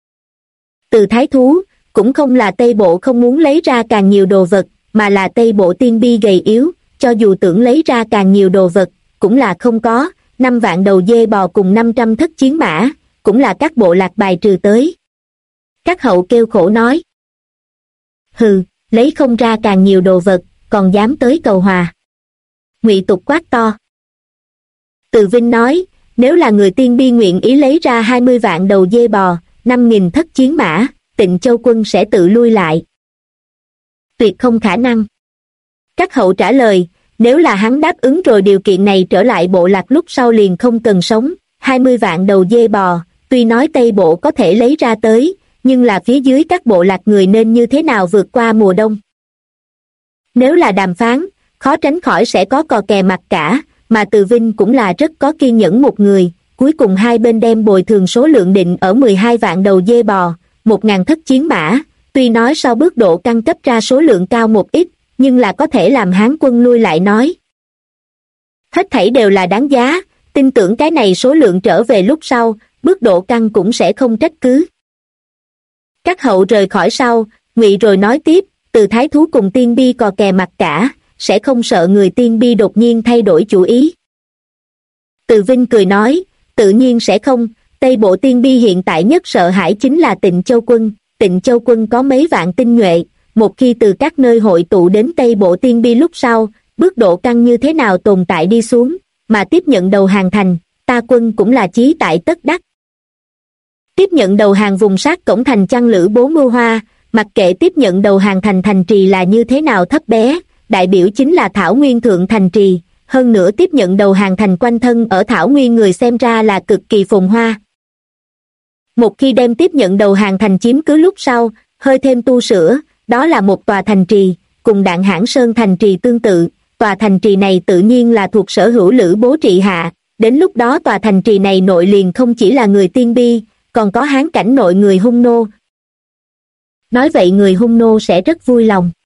Từ thái thú, cũng không là Tây Bộ không muốn lấy ra càng nhiều đồ vật, mà là Tây Bộ tiên bi gầy yếu, cho dù tưởng lấy ra càng nhiều đồ vật, cũng là không có, 5 vạn đầu dê bò cùng 500 thất chiến mã, cũng là các bộ lạc bài trừ tới. Các hậu kêu khổ nói. Hừ, lấy không ra càng nhiều đồ vật, còn dám tới cầu hòa. Ngụy Tục quát to. Từ Vinh nói, nếu là người tiên bi nguyện ý lấy ra 20 vạn đầu dê bò, 5.000 thất chiến mã, Tịnh Châu quân sẽ tự lui lại. Tuyệt không khả năng. Các hậu trả lời, nếu là hắn đáp ứng rồi điều kiện này trở lại bộ lạc lúc sau liền không cần sống, 20 vạn đầu dê bò, tuy nói Tây Bộ có thể lấy ra tới, nhưng là phía dưới các bộ lạc người nên như thế nào vượt qua mùa đông. Nếu là đàm phán, khó tránh khỏi sẽ có cò kè mặt cả, mà Từ Vinh cũng là rất có kiên nhẫn một người, cuối cùng hai bên đem bồi thường số lượng định ở 12 vạn đầu dê bò, 1.000 thất chiến mã, tuy nói sau bước độ căn cấp ra số lượng cao một ít, nhưng là có thể làm Hán quân lui lại nói. Hết thảy đều là đáng giá, tin tưởng cái này số lượng trở về lúc sau, bước độ căn cũng sẽ không trách cứ. Các hậu rời khỏi sau, Ngụy rồi nói tiếp, Từ thái thú cùng tiên bi cò kè mặt cả, sẽ không sợ người tiên bi đột nhiên thay đổi chủ ý. Từ Vinh cười nói, tự nhiên sẽ không, Tây Bộ tiên bi hiện tại nhất sợ hãi chính là Tịnh Châu quân, Tịnh Châu quân có mấy vạn tinh nhuệ, một khi từ các nơi hội tụ đến Tây Bộ tiên bi lúc sau, bước độ căn như thế nào tồn tại đi xuống, mà tiếp nhận đầu hàng thành, ta quân cũng là chí tại tất đắc. Tiếp nhận đầu hàng vùng sát cổng thành Chăn Lữ Bố Mưu Hoa, mặc kệ tiếp nhận đầu hàng thành thành trì là như thế nào thấp bé, đại biểu chính là Thảo Nguyên thượng thành trì, hơn nữa tiếp nhận đầu hàng thành quanh thân ở Thảo Nguyên người xem ra là cực kỳ phồn hoa. Một khi đem tiếp nhận đầu hàng thành chiếm cứ lúc sau, hơi thêm tu sửa, đó là một tòa thành trì, cùng Đạn Hãn Sơn thành trì tương tự, tòa thành trì này tự nhiên là thuộc sở hữu Lữ Bố trị hạ, đến lúc đó tòa thành trì này nội liền không chỉ là người tiên bi, còn có Hán cảnh nội người Hung nô. Nói vậy người Hung nô sẽ rất vui lòng.